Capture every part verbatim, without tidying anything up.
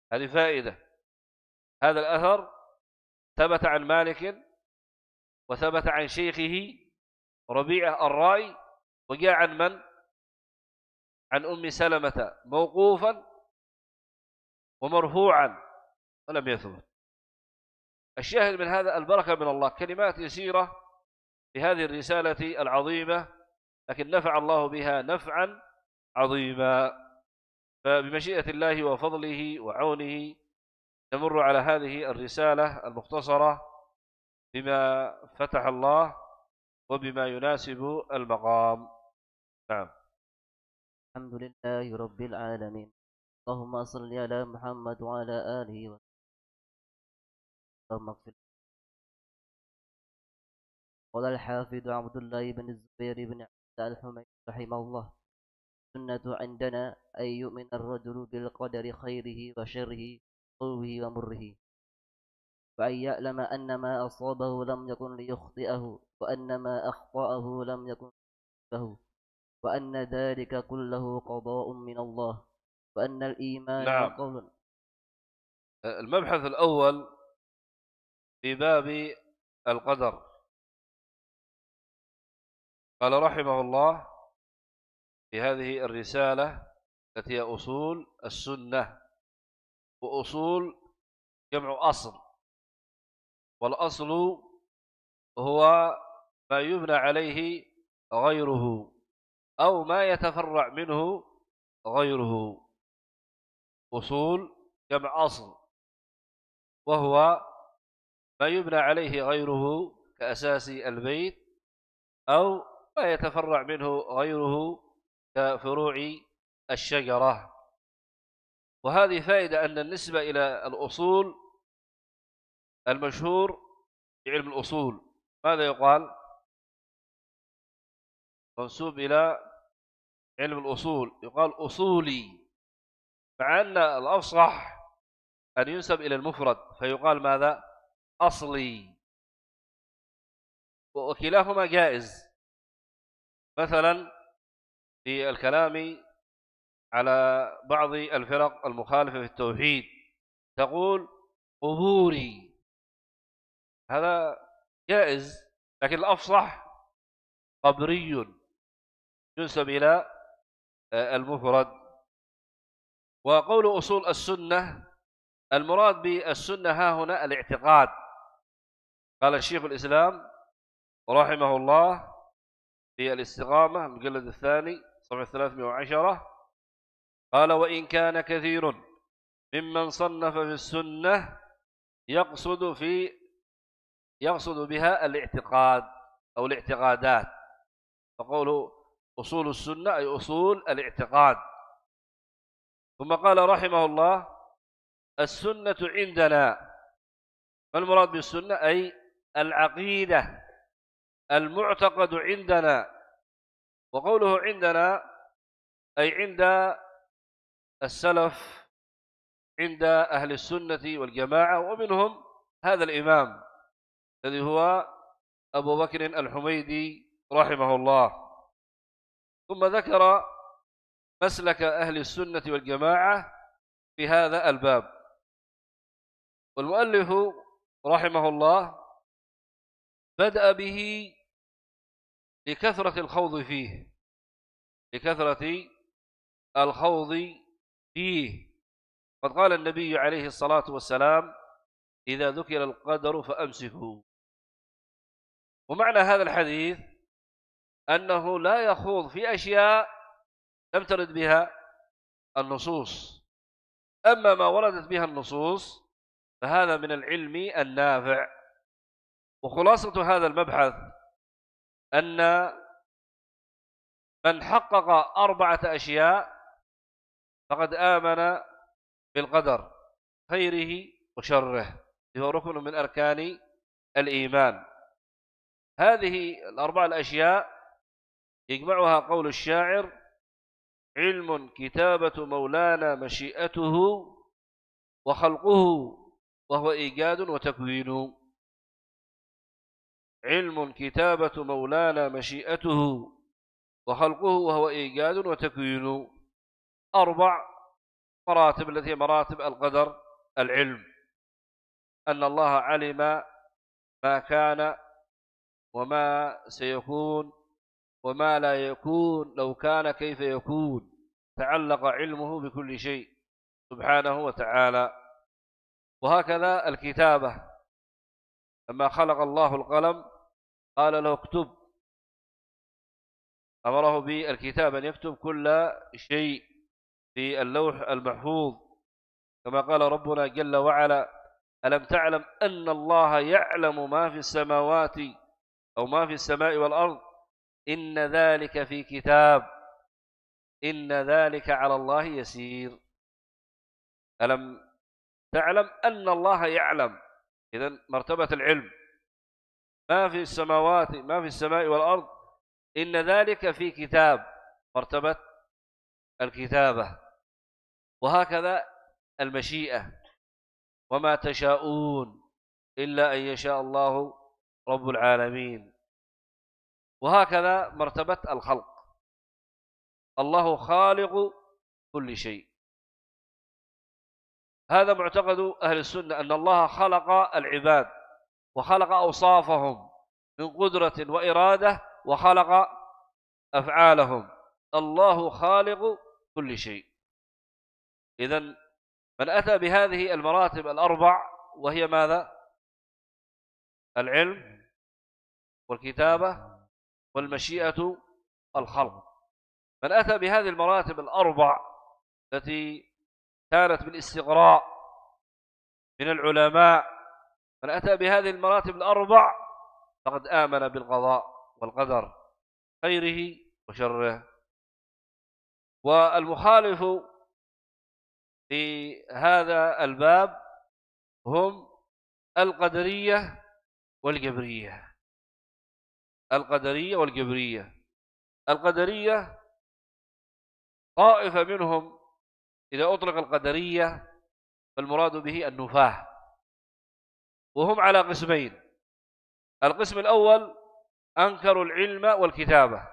هذه فائدة. هذا الأثر ثبت عن مالك وثبت عن شيخه ربيعة الرأي، وجاء عن من؟ عن أم سلمة موقوفا ومرفوعا ولم يثبت. الشاهد من هذا البركة من الله، كلمات يسيرة في هذه الرسالة العظيمة، لكن نفع الله بها نفعا عظيما. فبمشيئة الله وفضله وعونه نمر على هذه الرسالة المختصرة بما فتح الله وبما يناسب المقام. نعم. الحمد لله رب العالمين. اللهم صل على محمد وعلى آله وسلم. اللهم اغفر. قال الحافظ عبد الله بن الزبير بن عبد الحميد رحمه الله: السنة عندنا أن يؤمن الرجل بالقدر خيره وشره، حلوه ومره، وأن يعلم أن ما أصابه لم يكن ليخطئه، وأن ما أخطأه لم يكن له، وأن ذلك كله قضاء من الله، وأن الإيمان نعم. قول. المبحث الأول في باب القدر، قال رحمه الله في هذه الرسالة التي هي أصول السنة. وأصول جمع أصل، والأصل هو ما يبنى عليه غيره أو ما يتفرع منه غيره. أصول جمع أصل، وهو ما يبنى عليه غيره كأساس البيت، أو ما يتفرع منه غيره كفروع الشجرة. وهذه فائدة أن النسبة إلى الأصول المشهور في علم الأصول ماذا يقال؟ منسوب إلى علم الأصول يقال أصولي، مع أن الأفصح أن ينسب إلى المفرد فيقال ماذا؟ أصلي. وكلاهما جائز. مثلا في الكلام على بعض الفرق المخالفة في التوحيد تقول قبوري، هذا جائز، لكن الأفصح قبري ينسب إلى المفرد. وقول أصول السنة، المراد بالسنة ها هنا الاعتقاد. قال الشيخ الإسلام رحمه الله في الاستقامة المجلد الثاني صفحة ثلاثمائة وعشرة، قال: وإن كان كثير ممن صنف في السنة يقصد في يقصد بها الاعتقاد أو الاعتقادات، فقوله أصول السنة أي أصول الاعتقاد. ثم قال رحمه الله: السنة عندنا، ما المراد بالسنة؟ أي العقيدة، المعتقد عندنا. وقوله عندنا أي عند السلف، عند أهل السنة والجماعة، ومنهم هذا الإمام الذي هو أبو بكر الحميدي رحمه الله. ثم ذكر مسلك أهل السنة والجماعة في هذا الباب. والمؤلف رحمه الله بدأ به لكثرة الخوض فيه لكثرة الخوض فيه قد قال النبي عليه الصلاة والسلام: إذا ذكر القدر فأمسكوا. ومعنى هذا الحديث أنه لا يخوض في أشياء لم ترد بها النصوص، أما ما وردت بها النصوص فهذا من العلم النافع. وخلاصة هذا المبحث أن من حقق أربعة أشياء فقد آمن بالقدر خيره وشره، هو ركن من أركان الإيمان. هذه الأربع الأشياء يجمعها قول الشاعر: علم كتابة مولانا مشيئته، وخلقه وهو إيجاد وتكوين. علم كتابة مولانا مشيئته، وخلقه وهو إيجاد وتكوين. أربع مراتب التي هي مراتب القدر العلم، أن الله علم ما كان وما سيكون وما لا يكون لو كان كيف يكون، تعلق علمه بكل شيء سبحانه وتعالى. وهكذا الكتابة، لما خلق الله القلم قال له اكتب، أمره بالكتاب أن يكتب كل شيء في اللوح المحفوظ، كما قال ربنا جل وعلا: ألم تعلم أن الله يعلم ما في السماوات أو ما في السماء والأرض إن ذلك في كتاب إن ذلك على الله يسير. ألم تعلم أن الله يعلم، إذن مرتبة العلم، ما في السماوات ما في السماء والأرض إن ذلك في كتاب، مرتبة الكتابة. وهكذا المشيئة: وما تشاءون إلا أن يشاء الله رب العالمين. وهكذا مرتبة الخلق: الله خالق كل شيء. هذا معتقد أهل السنة، أن الله خلق العباد وخلق أوصافهم من قدرة وإرادة وخلق أفعالهم. الله خالق كل شيء. إذن من أتى بهذه المراتب الأربع، وهي ماذا؟ العلم والكتابة والمشيئة والخلق. من أتى بهذه المراتب الأربع التي كانت بالاستقراء من العلماء، من أتى بهذه المراتب الأربع فقد آمن بالقضاء والقدر خيره وشره. والمخالف في هذا الباب هم القدرية والجبرية. القدرية والجبرية. القدرية طائفة منهم، إذا أطلق القدرية فالمراد به النفاة، وهم على قسمين. القسم الأول أنكروا العلم والكتابة،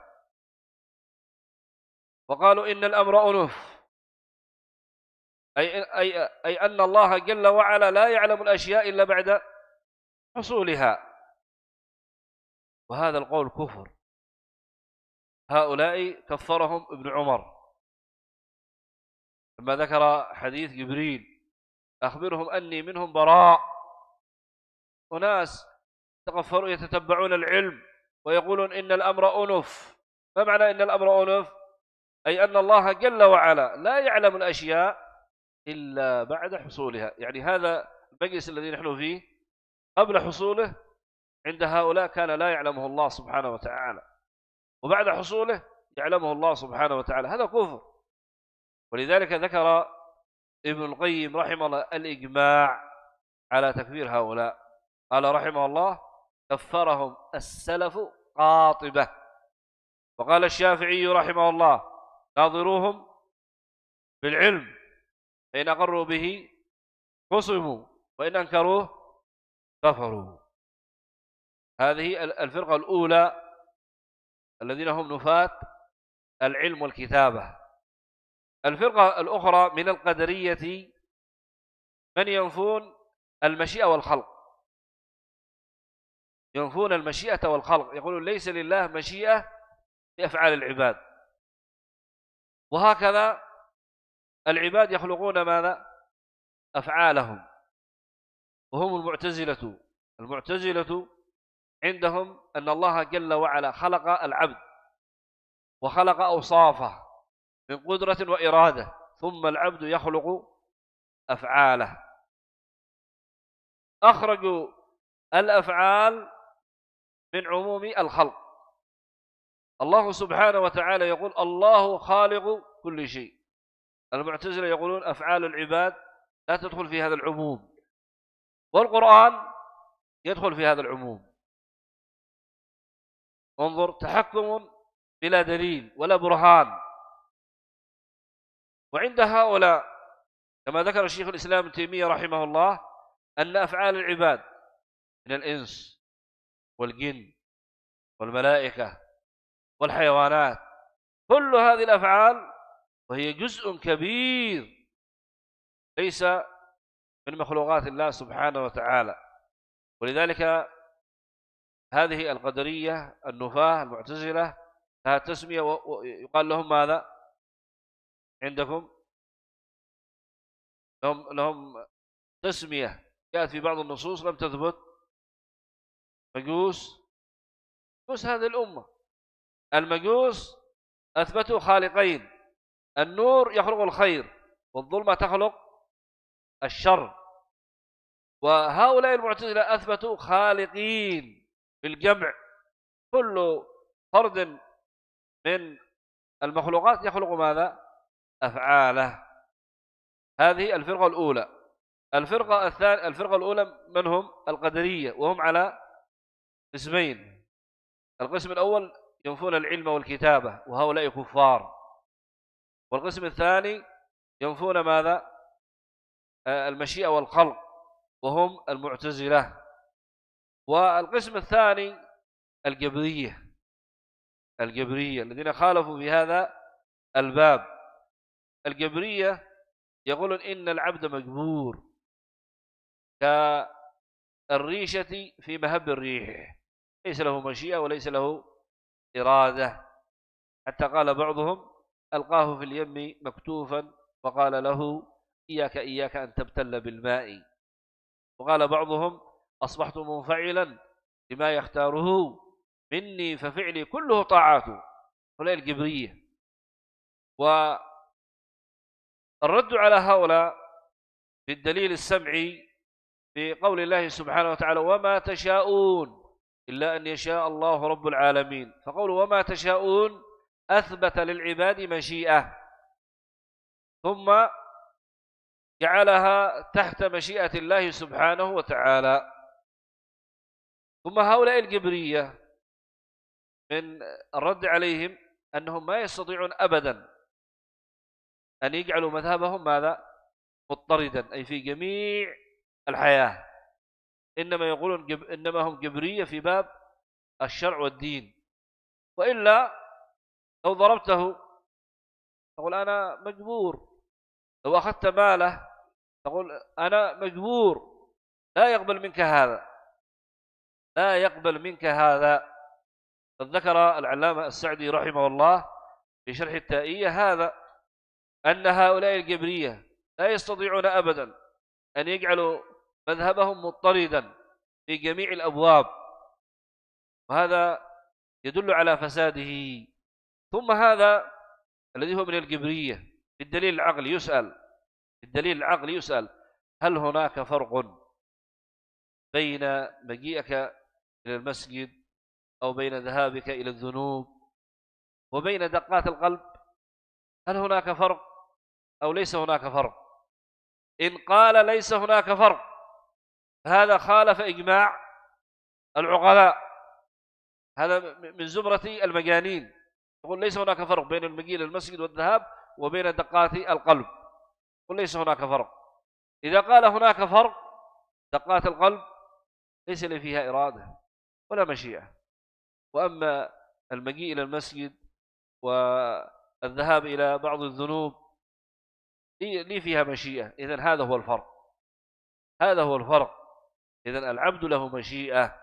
وقالوا إن الأمر أنف، أي, أي, أي أن الله جل وعلا لا يعلم الأشياء إلا بعد حصولها. وهذا القول كفر. هؤلاء كفرهم ابن عمر لما ذكر حديث جبريل: أخبرهم أني منهم براء. وناس تغفروا يتتبعون العلم ويقولون إن الأمر أنف. ما معنى إن الأمر أنف؟ أي أن الله جل وعلا لا يعلم الأشياء إلا بعد حصولها. يعني هذا المجلس الذي نحن فيه قبل حصوله عند هؤلاء كان لا يعلمه الله سبحانه وتعالى، وبعد حصوله يعلمه الله سبحانه وتعالى. هذا كفر. ولذلك ذكر ابن القيم رحمه الله الإجماع على تكفير هؤلاء. قال رحمه الله: كفرهم السلف قاطبة. وقال الشافعي رحمه الله: ناظروهم بالعلم، فإن أقروا به خصموا وإن أنكروه كفروا. هذه الفرقة الأولى الذين هم نفاة العلم والكتابة. الفرقة الأخرى من القدرية من ينفون المشيئة والخلق. ينفون المشيئة والخلق، يقولون ليس لله مشيئة في أفعال العباد، وهكذا العباد يخلقون ماذا؟ أفعالهم. وهم المعتزلة. المعتزلة عندهم أن الله جل وعلا خلق العبد وخلق أوصافه من قدرة وإرادة، ثم العبد يخلق أفعاله. أخرجوا الأفعال من عموم الخلق. الله سبحانه وتعالى يقول: الله خالق كل شيء. المعتزلة يقولون أفعال العباد لا تدخل في هذا العموم، والقرآن يدخل في هذا العموم. انظر، تحكم بلا دليل ولا برهان. وعند هؤلاء كما ذكر الشيخ الإسلام ابن تيمية رحمه الله أن أفعال العباد من الإنس والجن والملائكة والحيوانات، كل هذه الأفعال وهي جزء كبير ليس من مخلوقات الله سبحانه وتعالى. ولذلك هذه القدرية النفاة المعتزلة لها تسمية ويقال لهم ماذا عندكم؟ لهم, لهم تسمية جاءت في بعض النصوص لم تثبت. مجوس، مجوس هذه الأمة. المجوس أثبتوا خالقين، النور يخلق الخير والظلمة تخلق الشر. وهؤلاء المعتزلة أثبتوا خالقين بالجمع، كل فرد من المخلوقات يخلق ماذا؟ أفعاله. هذه الفرقة الأولى. الفرقة الثانية، الفرقة الأولى من هم؟ القدرية، وهم على قسمين. القسم الأول ينفون العلم والكتابة وهؤلاء كفار. والقسم الثاني ينفون ماذا؟ المشيئة والخلق وهم المعتزلة. والقسم الثاني الجبرية، الجبرية الذين خالفوا في هذا الباب. الجبرية يقولون إن العبد مجبور كالريشة في مهب الريح، ليس له مشيئة وليس له إرادة. حتى قال بعضهم ألقاه في اليم مكتوفا وقال له إياك إياك أن تبتل بالماء. وقال بعضهم أصبحت منفعلا لما يختاره مني ففعلي كله طاعاته. هؤلاء الجبرية. والرد على هؤلاء بالدليل السمعي في قول الله سبحانه وتعالى وما تشاءون إلا أن يشاء الله رب العالمين. فقول وما تشاءون أثبت للعباد مشيئة ثم جعلها تحت مشيئة الله سبحانه وتعالى. ثم هؤلاء الجبرية من الرد عليهم أنهم ما يستطيعون أبدا أن يجعلوا مذهبهم ماذا؟ مضطردا، أي في جميع الحياة. إنما يقولون جب... إنما هم جبرية في باب الشرع والدين. وإلا لو ضربته تقول أنا مجبور، لو أخذت ماله تقول أنا مجبور. لا يقبل منك هذا، لا يقبل منك هذا. قد ذكر العلامة السعدي رحمه الله في شرح التائية هذا، أن هؤلاء الجبرية لا يستطيعون أبدا أن يجعلوا مذهبهم مضطردا في جميع الأبواب، وهذا يدل على فساده. ثم هذا الذي هو من الجبرية في الدليل العقلي يسأل، في الدليل العقلي يسأل هل هناك فرق بين مجيئك إلى المسجد أو بين ذهابك إلى الذنوب وبين دقات القلب؟ هل هناك فرق أو ليس هناك فرق؟ إن قال ليس هناك فرق هذا خالف إجماع العقلاء، هذا من زمرة المجانين. يقول ليس هناك فرق بين المجيء إلى المسجد والذهاب وبين دقات القلب، يقول ليس هناك فرق. إذا قال هناك فرق، دقات القلب ليس لي فيها إرادة ولا مشيئة، وأما المجيء إلى المسجد والذهاب إلى بعض الذنوب لي فيها مشيئة. إذن هذا هو الفرق، هذا هو الفرق. إذن العبد له مشيئة.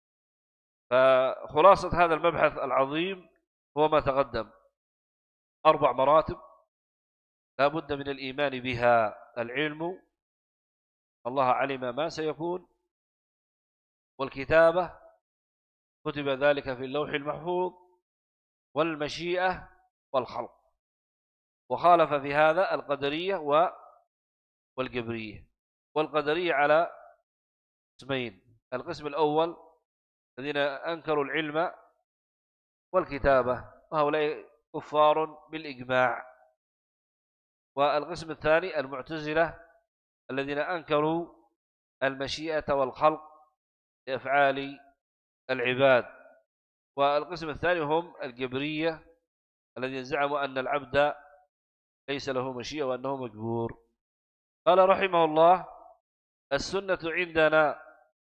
فخلاصة هذا المبحث العظيم هو ما تقدم، أربع مراتب لا بد من الإيمان بها. العلم، الله علم ما سيكون، والكتابة كتب ذلك في اللوح المحفوظ، والمشيئة والخلق. وخالف في هذا القدرية والجبرية. والقدرية على قسمين: القسم الأول الذين أنكروا العلم والكتابة وهؤلاء كفار بالإجماع. والقسم الثاني المعتزلة الذين أنكروا المشيئة والخلق لأفعال العباد. والقسم الثاني هم الجبرية الذين زعموا أن العبد ليس له مشيئة وأنه مجبور. قال رحمه الله: السنة عندنا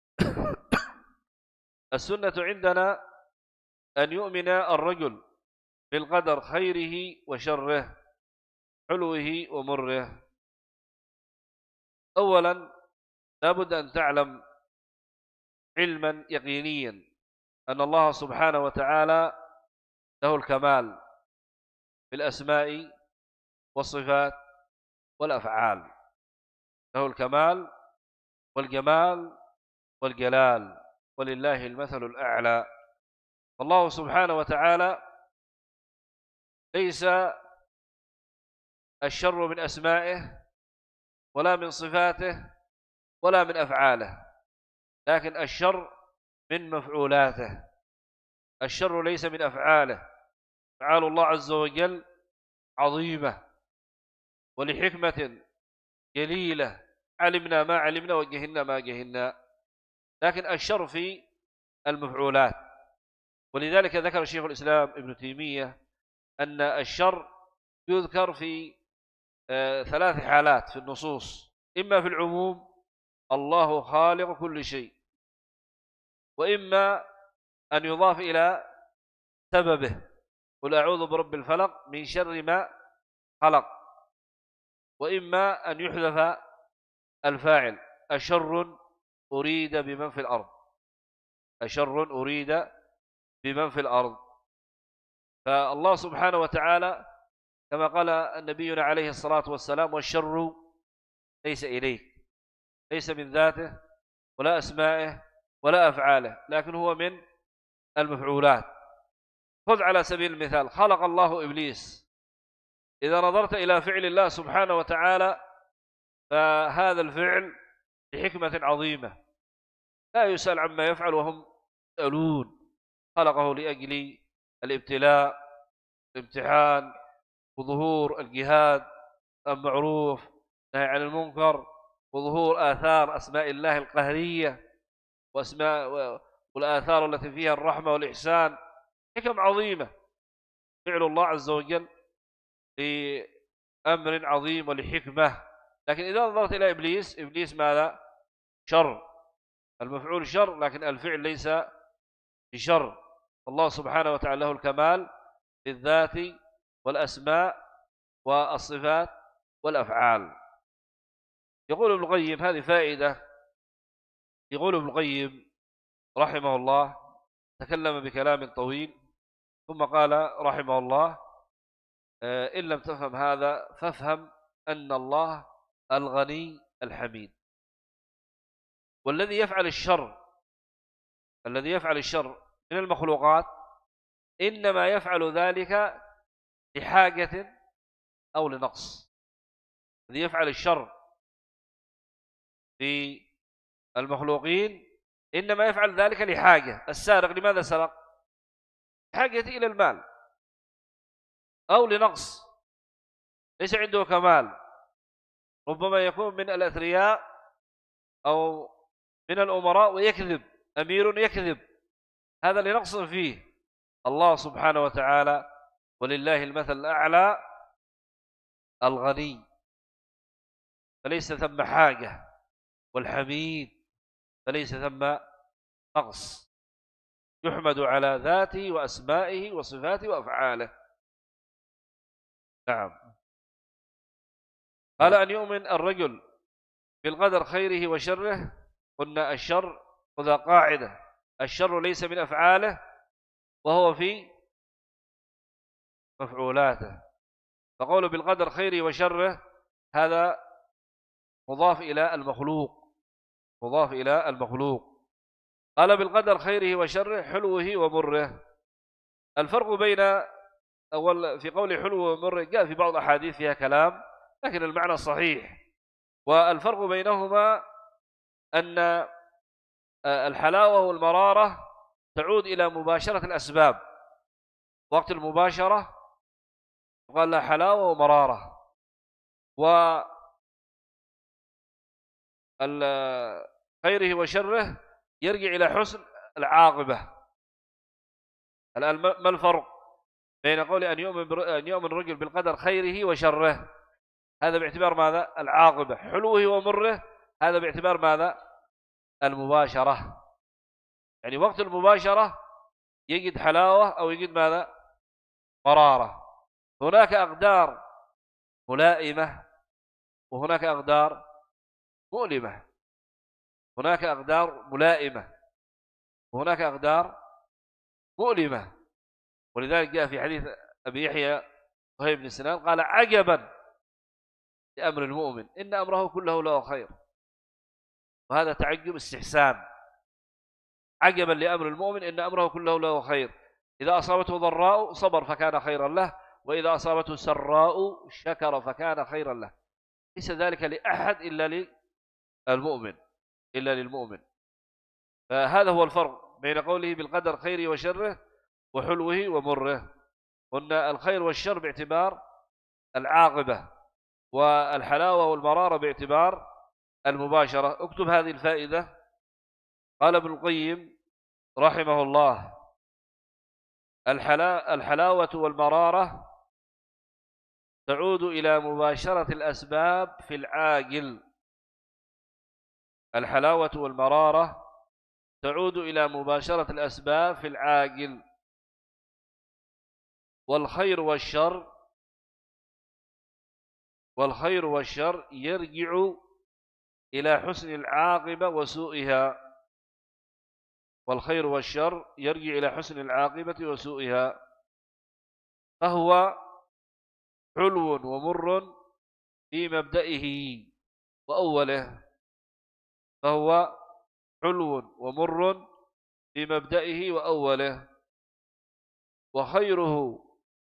السنة عندنا أن يؤمن الرجل بالقدر خيره وشره، حلوه ومره. أولا لابد أن تعلم علما يقينيا أن الله سبحانه وتعالى له الكمال في الأسماء والصفات والأفعال، له الكمال والجمال والجلال، ولله المثل الأعلى. الله سبحانه وتعالى ليس الشر من أسمائه ولا من صفاته ولا من أفعاله، لكن الشر من مفعولاته. الشر ليس من أفعاله، أفعال الله عز وجل عظيمة ولحكمة جليلة، علمنا ما علمنا وجهلنا ما جهلنا، لكن الشر في المفعولات. ولذلك ذكر شيخ الإسلام ابن تيمية أن الشر يذكر في آه ثلاث حالات في النصوص: إما في العموم الله خالق كل شيء، وإما أن يضاف إلى سببه قل أعوذ برب الفلق من شر ما خلق، وإما أن يحذف الفاعل أشر أريد بمن في الأرض، أشر أريد بمن في الأرض. فالله سبحانه وتعالى كما قال نبينا عليه الصلاة والسلام: والشر ليس إليك، ليس من ذاته ولا أسمائه ولا أفعاله، لكن هو من المفعولات. خذ على سبيل المثال: خلق الله إبليس، إذا نظرت إلى فعل الله سبحانه وتعالى فهذا الفعل بحكمة عظيمة لا يسأل عما يفعل وهم يسألون. خلقه لأجل الابتلاء، الامتحان، وظهور الجهاد، المعروف، نهي عن المنكر، وظهور آثار أسماء الله القهرية وأسماء والآثار التي فيها الرحمة والإحسان. حكم عظيمة فعل الله عز وجل لأمر عظيم ولحكمة. لكن إذا نظرت إلى إبليس، إبليس ماذا؟ شر، المفعول شر، لكن الفعل ليس بشر. الله سبحانه وتعالى له الكمال في الذات والأسماء والصفات والأفعال. يقول ابن القيم، هذه فائدة، يقول ابن القيم رحمه الله، تكلم بكلام طويل ثم قال رحمه الله: إن لم تفهم هذا فافهم أن الله الغني الحميد، والذي يفعل الشر الذي يفعل الشر من المخلوقات إنما يفعل ذلك لحاجة أو لنقص. الذي يفعل الشر في المخلوقين إنما يفعل ذلك لحاجة. السارق لماذا سرق؟ حاجة إلى المال، أو لنقص، ليس عنده كمال. ربما يكون من الأثرياء أو من الأمراء ويكذب، أمير يكذب، هذا لنقص فيه. الله سبحانه وتعالى ولله المثل الأعلى الغني، فليس ثم حاجة، والحميد فليس ثم نقص، يحمد على ذاته وأسمائه وصفاته وأفعاله. نعم. قال: أن يؤمن الرجل بالقدر خيره وشره. قلنا الشر، خذ قاعدة: الشر ليس من أفعاله وهو في مفعولاته. فقوله بالقدر خيره وشره هذا مضاف إلى المخلوق، مضاف إلى المخلوق. قال: بالقدر خيره وشره، حلوه ومره. الفرق بين أول في قول حلوه ومره جاء في بعض الأحاديث فيها كلام، لكن المعنى صحيح. والفرق بينهما أن الحلاوة والمرارة تعود إلى مباشرة الأسباب. وقت المباشرة قال لا حلاوة ومرارة، وخيره وشره يرجع إلى حسن العاقبة. الآن ما الفرق بين قول أن يؤمن أن يؤمن الرجل بالقدر خيره وشره؟ هذا باعتبار ماذا؟ العاقبة. حلوه ومره هذا باعتبار ماذا؟ المباشرة. يعني وقت المباشرة يجد حلاوة أو يجد ماذا؟ مرارة. هناك أقدار ملائمة وهناك أقدار مؤلمة، هناك أقدار ملائمة وهناك أقدار مؤلمة. ولذلك جاء في حديث أبي يحيى صهيب بن سنان قال: عجبا لأمر المؤمن إن أمره كله له خير. وهذا تعجب استحسان. عجبا لأمر المؤمن إن أمره كله له خير، إذا أصابته ضراء صبر فكان خيرا له، وإذا أصابته سراء شكر فكان خيرا له. ليس ذلك لأحد إلا للمؤمن إلا للمؤمن. فهذا هو الفرق بين قوله بالقدر خيره وشره وحلوه ومره. قلنا الخير والشر باعتبار العاقبة، والحلاوة والمرارة باعتبار المباشرة. اكتب هذه الفائدة. قال ابن القيم رحمه الله: الحلا الحلاوة والمرارة تعود إلى مباشرة الأسباب في العاجل. الحلاوة والمرارة تعود إلى مباشرة الأسباب في العاجل. والخير والشر والخير والشر يرجع إلى حسن العاقبة وسوءها. والخير والشر يرجع إلى حسن العاقبة وسوءها. فهو حلو ومر في مبدئه وأوله. فهو حلو ومر في مبدئه وأوله. وخيره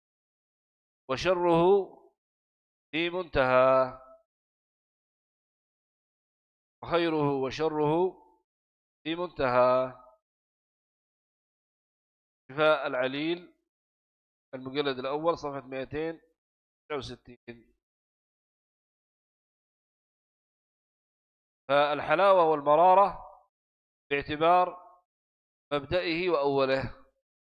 وشره في منتهى. وخيره وشره في منتهى. شفاء العليل المجلد الأول صفحة مئتين وتسعة وستين. فالحلاوة والمرارة باعتبار مبدئه وأوله.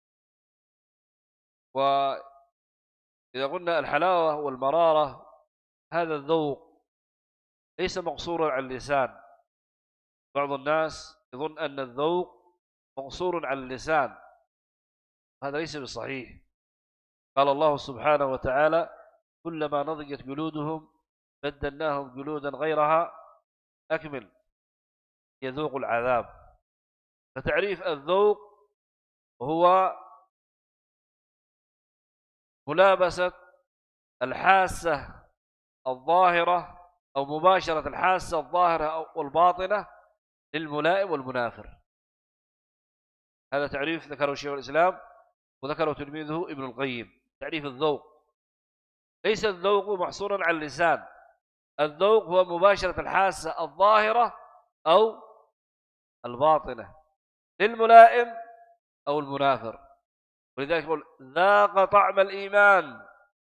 وإذا قلنا الحلاوة والمرارة هذا الذوق ليس مقصورا على اللسان. بعض الناس يظن أن الذوق مقصور على اللسان، هذا ليس بصحيح. قال الله سبحانه وتعالى: كلما نضجت جلودهم بدلناهم جلودا غيرها أكمل يذوق العذاب. فتعريف الذوق هو ملابسة الحاسة الظاهرة أو مباشرة الحاسة الظاهرة والباطنة للملائم والمنافر. هذا تعريف ذكره شيخ الإسلام وذكره تلميذه ابن القيم. تعريف الذوق ليس الذوق محصورا على اللسان. الذوق هو مباشرة الحاسة الظاهرة أو الباطنة للملائم أو المنافر. ولذلك يقول: ذاق طعم الإيمان.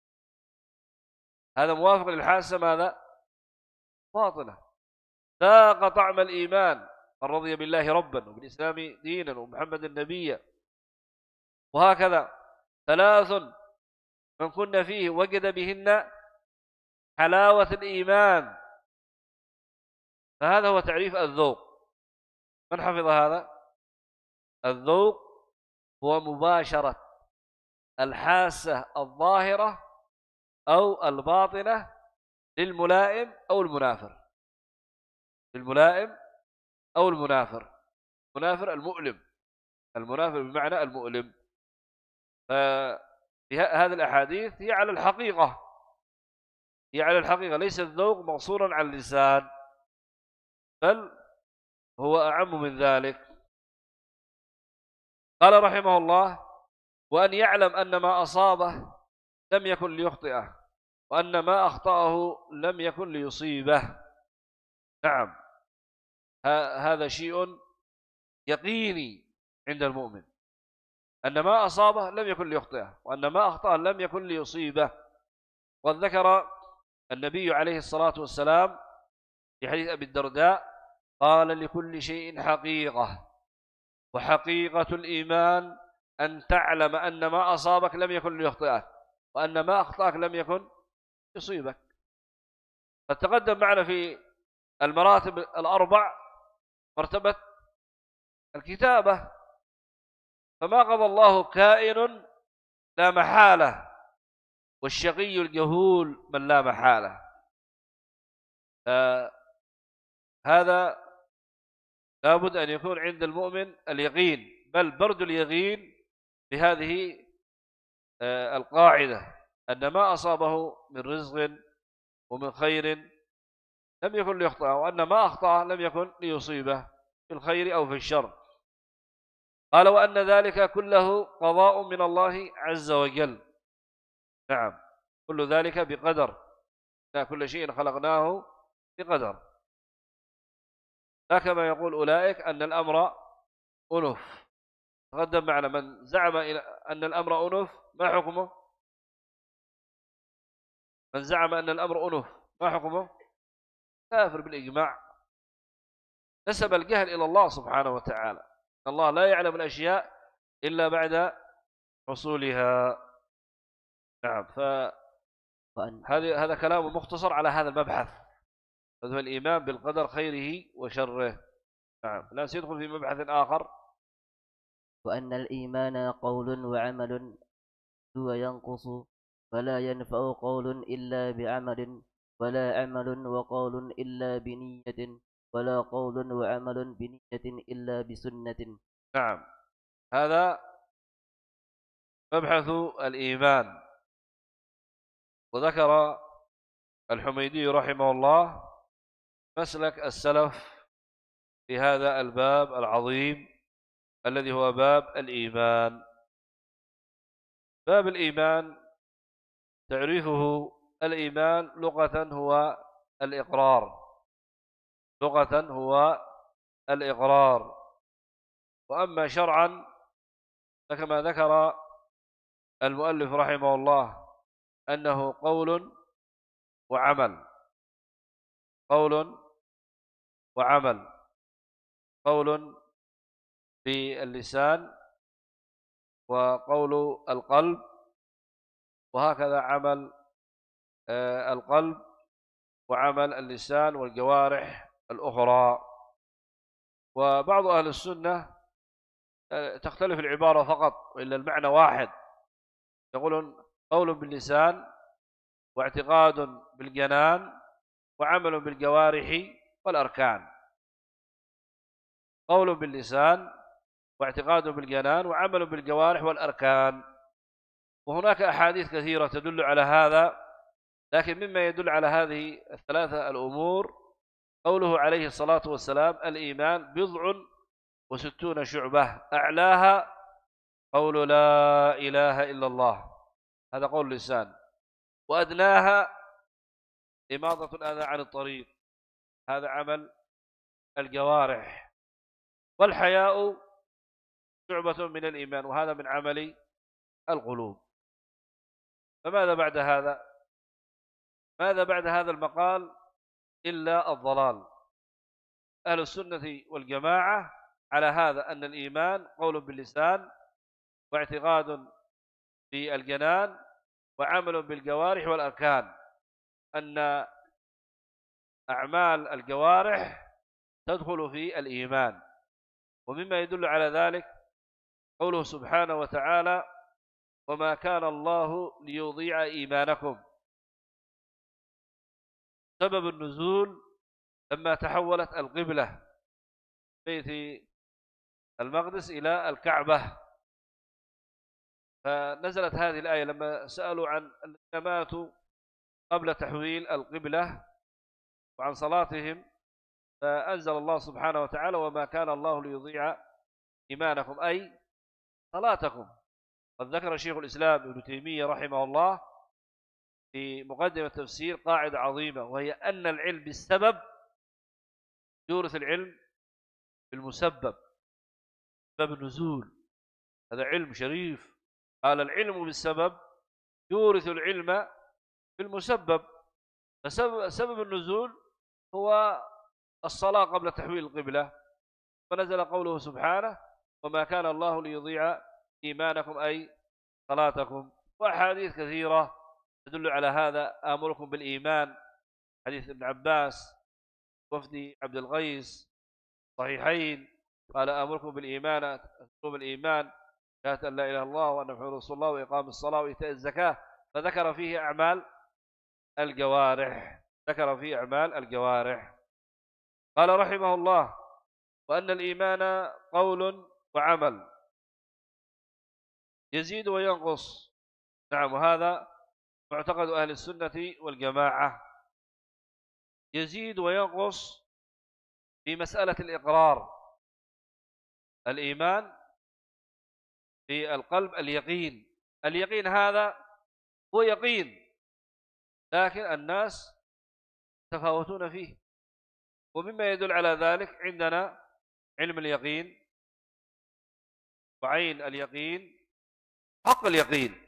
هذا موافق للحاسة ماذا؟ باطنة. ذاق طعم الإيمان من رضي بالله ربا وبالإسلام دينا ومحمد نبيا. وهكذا ثلاث من كن فيه وجد بهن حلاوة الإيمان. فهذا هو تعريف الذوق. من حفظ هذا؟ الذوق هو مباشرة الحاسة الظاهرة أو الباطنة للملائم أو المنافر. للملائم أو المنافر. المنافر المؤلم. المنافر بمعنى المؤلم. فهذه الأحاديث هي على الحقيقة. هي على الحقيقة. ليس الذوق مقصورا على اللسان، بل هو أعم من ذلك. قال رحمه الله: وأن يعلم أن ما أصابه لم يكن ليخطئه، وأن ما أخطأه لم يكن ليصيبه. نعم، هذا شيء يقيني عند المؤمن، أن ما أصابه لم يكن ليخطئه، وأن ما أخطأه لم يكن ليصيبه. وقد ذكر النبي عليه الصلاة والسلام في حديث أبي الدرداء: قال: لكل شيء حقيقة، وحقيقة الإيمان أن تعلم أن ما أصابك لم يكن ليخطئك، وأن ما أخطأك لم يكن يصيبك. قد تقدم معنا في المراتب الأربع مرتبة الكتابة. فما قضى الله كائن لا محالة، والشقي الجهول من لا محالة. هذا لابد أن يكون عند المؤمن اليقين، بل برد اليقين بهذه القاعدة، أن ما أصابه من رزق ومن خير لم يكن ليخطئه، وأن ما أخطأه لم يكن ليصيبه في الخير أو في الشر. قال وأن ذلك كله قضاء من الله عز وجل. نعم، كل ذلك بقدر، كل شيء خلقناه بقدر. لا كما يقول أولئك أن الأمر أنف. تقدم معنا من زعم أن الأمر أنف، ما حكمه؟ من زعم أن الأمر أنف ما حكمه؟ كافر بالإجماع، نسب الجهل إلى الله سبحانه وتعالى. الله لا يعلم الأشياء إلا بعد حصولها. نعم، فهذا هذا كلام مختصر على هذا المبحث، هذا الإيمان بالقدر خيره وشره. نعم، لا سيدخل في مبحث آخر. وأن الإيمان قول وعمل هو ينقص، ولا ينفع قول إلا بعمل، ولا عمل وقول إلا بنية، ولا قول وعمل بنية إلا بسنة. نعم، هذا مبحث الإيمان. وذكر الحميدي رحمه الله مسلك السلف في هذا الباب العظيم الذي هو باب الإيمان. باب الإيمان تعريفه: الإيمان لغة هو الإقرار، لغة هو الإقرار، وأما شرعا فكما ذكر المؤلف رحمه الله أنه قول وعمل، قول وعمل، قول باللسان وقول القلب، وهكذا عمل القلب وعمل اللسان والجوارح الأخرى. وبعض أهل السنة تختلف العبارة فقط وإلا المعنى واحد، يقولون قول باللسان واعتقاد بالجنان وعمل بالجوارح والأركان. قول باللسان واعتقاد بالجنان وعمل بالجوارح والأركان. وهناك أحاديث كثيرة تدل على هذا، لكن مما يدل على هذه الثلاثة الأمور قوله عليه الصلاة والسلام: الإيمان بضع وستون شعبة، أعلاها قول لا إله إلا الله، هذا قول اللسان، وأدناها إماطة الأذى عن الطريق، هذا عمل الجوارح، والحياء شعبة من الإيمان، وهذا من عمل القلوب. فماذا بعد هذا؟ ماذا بعد هذا المقال إلا الضلال. أهل السنة والجماعة على هذا، أن الإيمان قول باللسان واعتقاد بالجنان وعمل بالجوارح والأركان، أن أعمال الجوارح تدخل في الإيمان. ومما يدل على ذلك قوله سبحانه وتعالى: وما كان الله ليضيع إيمانكم. سبب النزول لما تحولت القبلة بيت المقدس إلى الكعبة، فنزلت هذه الآية لما سألوا عن الذين ماتوا قبل تحويل القبلة وعن صلاتهم، فأنزل الله سبحانه وتعالى: وما كان الله ليضيع إيمانكم، أي صلاتكم. قد ذكر شيخ الإسلام ابن تيمية رحمه الله في مقدمة التفسير قاعدة عظيمة، وهي أن العلم بالسبب يورث العلم بالمسبب. سبب النزول هذا علم شريف، قال العلم بالسبب يورث العلم بالمسبب. فسبب سبب النزول هو الصلاة قبل تحويل القبلة، فنزل قوله سبحانه: وما كان الله ليضيع إيمانكم أي صلاتكم. وأحاديث كثيرة تدل على هذا: آمركم بالإيمان، حديث ابن عباس وفد عبد الغيث صحيحين، قال: آمركم بالإيمان أتقوم الإيمان شهادة أن لا إله إلا الله وأن محمدا رسول الله وإقام الصلاة وإيتاء الزكاة، فذكر فيه أعمال الجوارح، ذكر فيه أعمال الجوارح. قال رحمه الله: وأن الإيمان قول وعمل يزيد وينقص. نعم، وهذا معتقد أهل السنة والجماعة، يزيد وينقص في مسألة الإقرار. الإيمان في القلب اليقين، اليقين هذا هو يقين، لكن الناس يتفاوتون فيه. ومما يدل على ذلك عندنا علم اليقين وعين اليقين حق اليقين،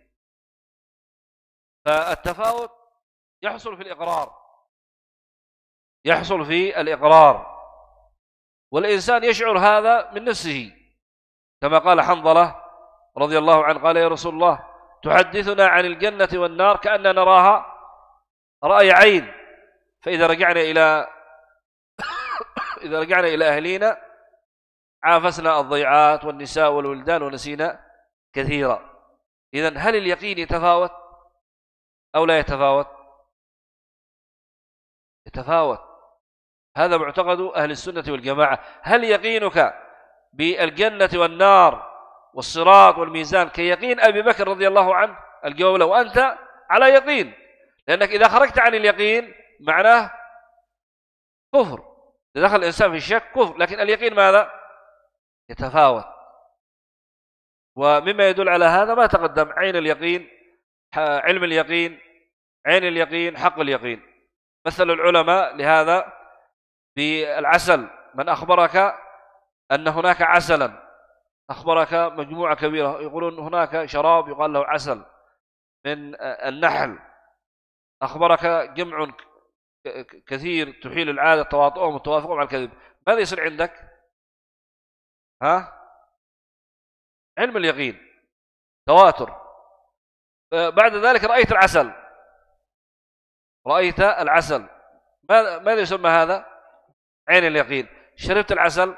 فالتفاوت يحصل في الإقرار، يحصل في الإقرار، والإنسان يشعر هذا من نفسه، كما قال حنظلة رضي الله عنه: قال: يا رسول الله، تحدثنا عن الجنة والنار كأننا نراها رأي عين، فإذا رجعنا إلى إذا رجعنا إلى أهلينا عافسنا الضيعات والنساء والولدان ونسينا كثيرا. إذن هل اليقين يتفاوت أو لا يتفاوت؟ يتفاوت. هذا معتقد أهل السنة والجماعة. هل يقينك بالجنة والنار والصراط والميزان كيقين أبي بكر رضي الله عنه؟ الجواب: لو أنت على يقين، لأنك إذا خرجت عن اليقين معناه كفر، إذا دخل الإنسان في الشك كفر. لكن اليقين ماذا؟ يتفاوت. ومما يدل على هذا ما تقدم: عين اليقين، علم اليقين، عين اليقين، حق اليقين. مثل العلماء لهذا بالعسل: من أخبرك أن هناك عسلا، أخبرك مجموعة كبيرة، يقولون هناك شراب يقال له عسل من النحل، أخبرك جمع كثير تحيل العادة تواطؤهم وتوافقهم على الكذب، ماذا يصير عندك؟ ها؟ علم اليقين، تواتر. بعد ذلك رأيت العسل، رأيت العسل، ماذا يسمى هذا؟ عين اليقين. شربت العسل،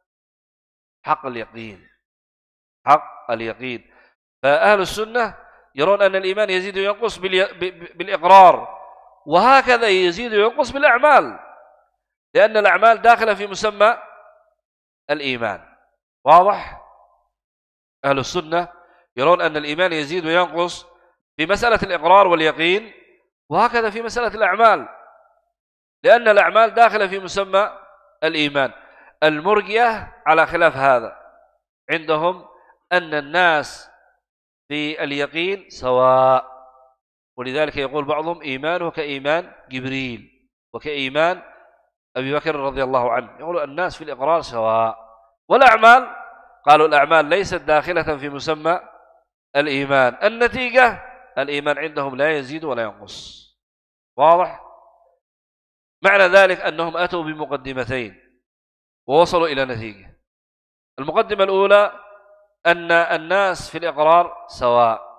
حق اليقين، حق اليقين. فأهل السنة يرون أن الإيمان يزيد وينقص بالإقرار، وهكذا يزيد وينقص بالأعمال، لأن الأعمال داخلة في مسمى الإيمان. واضح؟ أهل السنة يرون أن الإيمان يزيد وينقص في مسألة الإقرار واليقين، وهكذا في مسألة الأعمال، لأن الأعمال داخلة في مسمى الإيمان. المرجئة على خلاف هذا، عندهم أن الناس في اليقين سواء، ولذلك يقول بعضهم: إيمانه كإيمان جبريل وكإيمان أبي بكر رضي الله عنه. يقول الناس في الإقرار سواء. والأعمال قالوا الأعمال ليست داخلة في مسمى الإيمان. النتيجة الإيمان عندهم لا يزيد ولا ينقص. واضح؟ معنى ذلك أنهم أتوا بمقدمتين ووصلوا إلى نتيجة. المقدمة الأولى أن الناس في الإقرار سواء،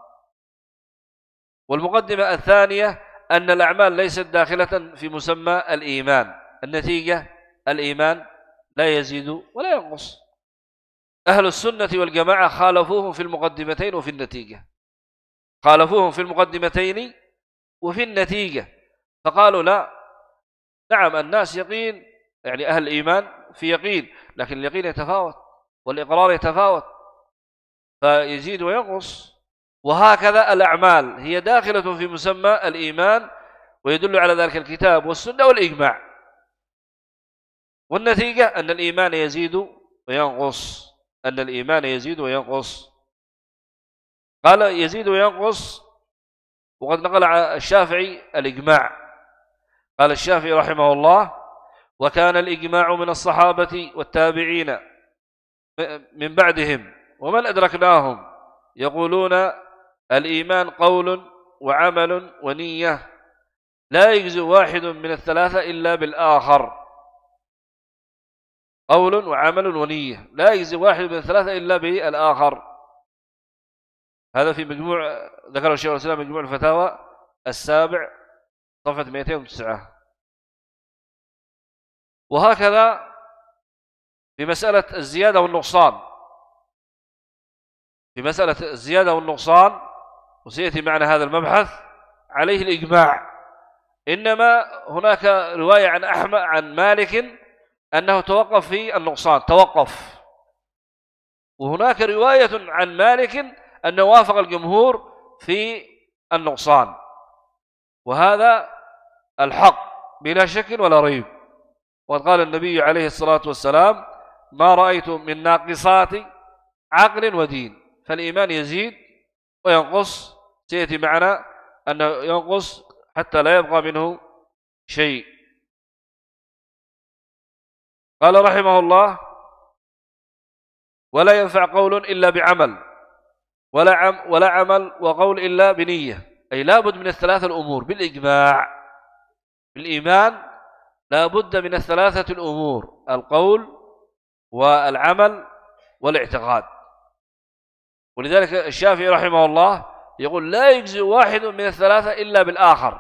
والمقدمة الثانية أن الأعمال ليست داخلة في مسمى الإيمان. النتيجة الإيمان لا يزيد ولا ينقص. أهل السنة والجماعة خالفوهم في المقدمتين وفي النتيجة، خالفوهم في المقدمتين وفي النتيجة، فقالوا لا، نعم الناس يقين، يعني أهل الإيمان في يقين، لكن اليقين يتفاوت والإقرار يتفاوت، فيزيد وينقص. وهكذا الأعمال هي داخلة في مسمى الإيمان، ويدل على ذلك الكتاب والسنة والإجماع. والنتيجة أن الإيمان يزيد وينقص، أن الإيمان يزيد وينقص. قال يزيد وينقص، وقد نقل الشافعي الإجماع. قال الشافعي رحمه الله: وكان الإجماع من الصحابة والتابعين من بعدهم ومن أدركناهم يقولون الإيمان قول وعمل ونية، لا يجزي واحد من الثلاثة إلا بالآخر. قول وعمل ونية، لا يجزي واحد من الثلاثة إلا بالآخر. هذا في مجموع ذكر الشيخ الإسلام مجموع الفتاوى السابع صفحة مئتين وتسعة. وهكذا في مسألة الزيادة والنقصان، في مسألة الزيادة والنقصان، وسيأتي معنا هذا المبحث، عليه الإجماع. إنما هناك رواية عن أحمد عن مالك أنه توقف في النقصان، توقف. وهناك رواية عن مالك أنه وافق الجمهور في النقصان، وهذا الحق بلا شك ولا ريب. وقد قال النبي عليه الصلاة والسلام: ما رأيت من ناقصات عقل ودين. فالإيمان يزيد وينقص، سيأتي معنا أنه ينقص حتى لا يبقى منه شيء. قال رحمه الله: ولا ينفع قول إلا بعمل، ولا عم ولا عمل وقول إلا بنية. أي لا بد من الثلاثة الأمور بالإجماع. بالإيمان لا بد من الثلاثة الأمور: القول والعمل والاعتقاد. ولذلك الشافعي رحمه الله يقول: لا يجزي واحد من الثلاثة إلا بالآخر،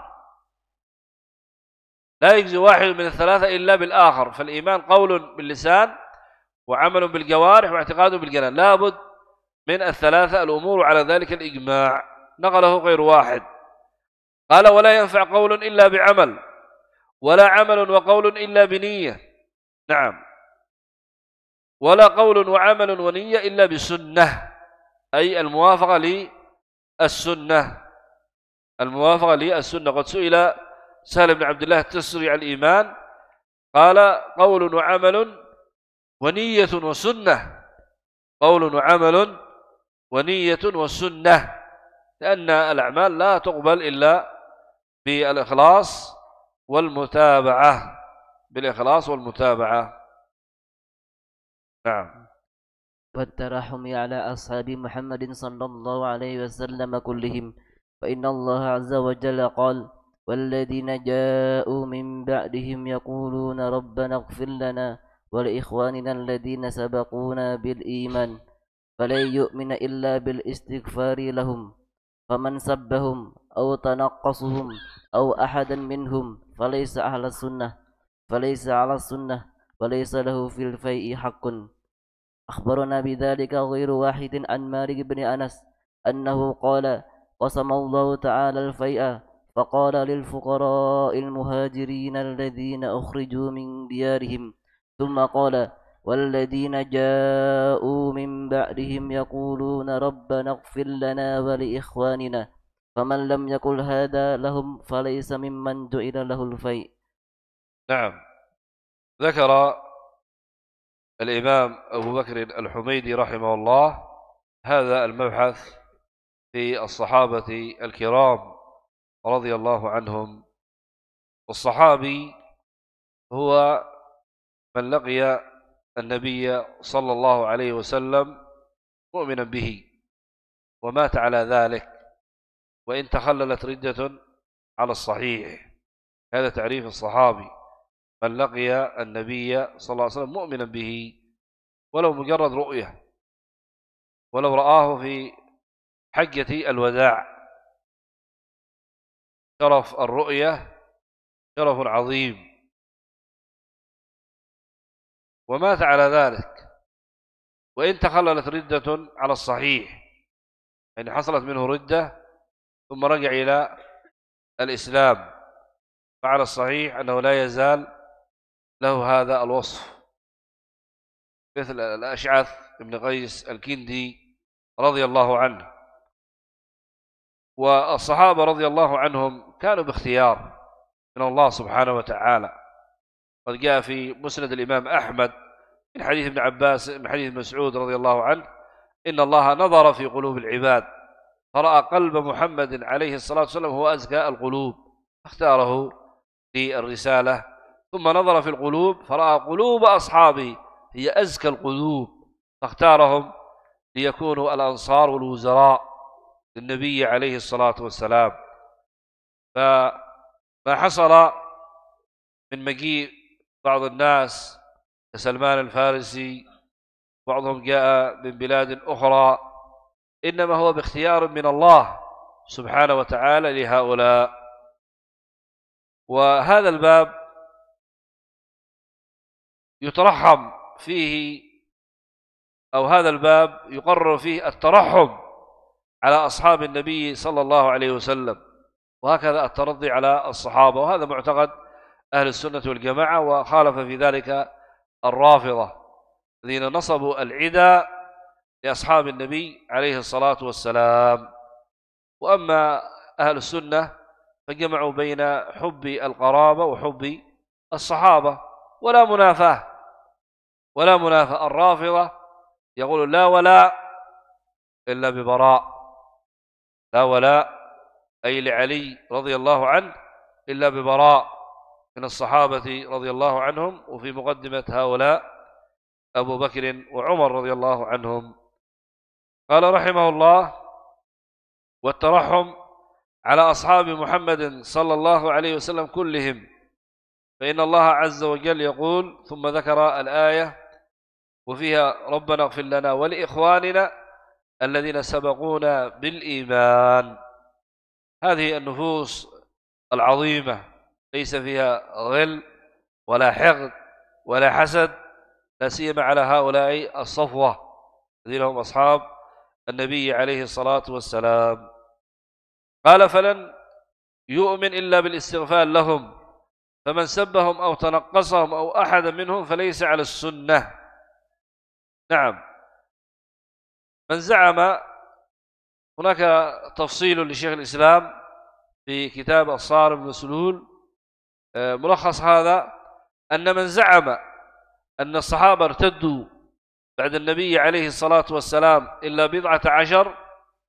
لا يجزي واحد من الثلاثة إلا بالآخر. فالإيمان قول باللسان، وعمل بالجوارح، واعتقاد بالجنان. لا بد من الثلاثة الأمور، على ذلك الإجماع نقله غير واحد. قال: ولا ينفع قول إلا بعمل، ولا عمل وقول إلا بنية. نعم، ولا قول وعمل ونية إلا بسنة، أي الموافقة للسنة، الموافقة للسنة. قد سئل سهل بن عبد الله التستري عن الإيمان، قال: قول وعمل ونية وسنة، قول وعمل ونية وسنة، لأن الأعمال لا تقبل إلا بالإخلاص والمتابعة، بالإخلاص والمتابعة. نعم. والترحم على أصحاب محمد صلى الله عليه وسلم كلهم، فإن الله عز وجل قال: والذين جاءوا من بعدهم يقولون ربنا اغفر لنا ولإخواننا الذين سبقونا بالإيمان، فلن يؤمن إلا بالاستغفار لهم، فمن سبهم أو تنقصهم أو أحدا منهم فليس أهل السنة، فليس على السنة، وليس له في الفيء حق. أخبرنا بذلك غير واحد عن مالك بن أنس أنه قال: قسم الله تعالى الفيء فقال للفقراء المهاجرين الذين أخرجوا من ديارهم، ثم قال: والذين جاءوا من بعدهم يقولون ربنا اغفر لنا ولإخواننا، فمن لم يقل هذا لهم فليس ممن جعل له الفيء. نعم. ذكر الإمام أبو بكر الحميدي رحمه الله هذا المبحث في الصحابة الكرام رضي الله عنهم. والصحابي هو من لقي النبي صلى الله عليه وسلم مؤمنا به ومات على ذلك، وإن تخللت ردة على الصحيح. هذا تعريف الصحابي: من لقي النبي صلى الله عليه وسلم مؤمنا به ولو مجرد رؤية، ولو رآه في حجة الوداع. شرف الرؤية شرف عظيم، ومات على ذلك، وإن تخللت ردة على الصحيح، يعني حصلت منه ردة ثم رجع إلى الإسلام، فعلى الصحيح أنه لا يزال له هذا الوصف، مثل الأشعث بن قيس الكندي رضي الله عنه. والصحابة رضي الله عنهم كانوا باختيار من الله سبحانه وتعالى. قد جاء في مسند الإمام أحمد من حديث ابن عباس من حديث مسعود رضي الله عنه: إن الله نظر في قلوب العباد فرأى قلب محمد عليه الصلاة والسلام هو أزكى القلوب فاختاره للرسالة، ثم نظر في القلوب فرأى قلوب أصحابه هي أزكى القلوب فاختارهم ليكونوا الأنصار والوزراء للنبي عليه الصلاة والسلام. فما حصل من مجيء بعض الناس كسلمان الفارسي، بعضهم جاء من بلاد أخرى، إنما هو باختيار من الله سبحانه وتعالى لهؤلاء. وهذا الباب يترحم فيه، أو هذا الباب يقرر فيه الترحم على أصحاب النبي صلى الله عليه وسلم، وهكذا الترضي على الصحابة. وهذا معتقد أهل السنة والجماعة، وخالف في ذلك الرافضة الذين نصبوا العدى لأصحاب النبي عليه الصلاة والسلام. وأما أهل السنة فجمعوا بين حب القرابة وحب الصحابة، ولا منافاة ولا منافاة. الرافضة يقول لا ولاء إلا ببراء، لا ولاء أي لعلي رضي الله عنه إلا ببراء من الصحابة رضي الله عنهم، وفي مقدمة هؤلاء أبو بكر وعمر رضي الله عنهم. قال رحمه الله: والترحم على أصحاب محمد صلى الله عليه وسلم كلهم، فإن الله عز وجل يقول، ثم ذكر الآية وفيها ربنا اغفر لنا ولإخواننا الذين سبقونا بالإيمان. هذه النفوس العظيمة ليس فيها غل ولا حقد ولا حسد، لا سيما على هؤلاء الصفوة الذين هم أصحاب النبي عليه الصلاة والسلام. قال: فلن يؤمن إلا بالاستغفار لهم، فمن سبهم أو تنقصهم أو أحد منهم فليس على السنة. نعم، من زعم، هناك تفصيل لشيخ الإسلام في كتاب الصارم المسلول، ملخص هذا أن من زعم أن الصحابة ارتدوا بعد النبي عليه الصلاة والسلام إلا بضعة عشر،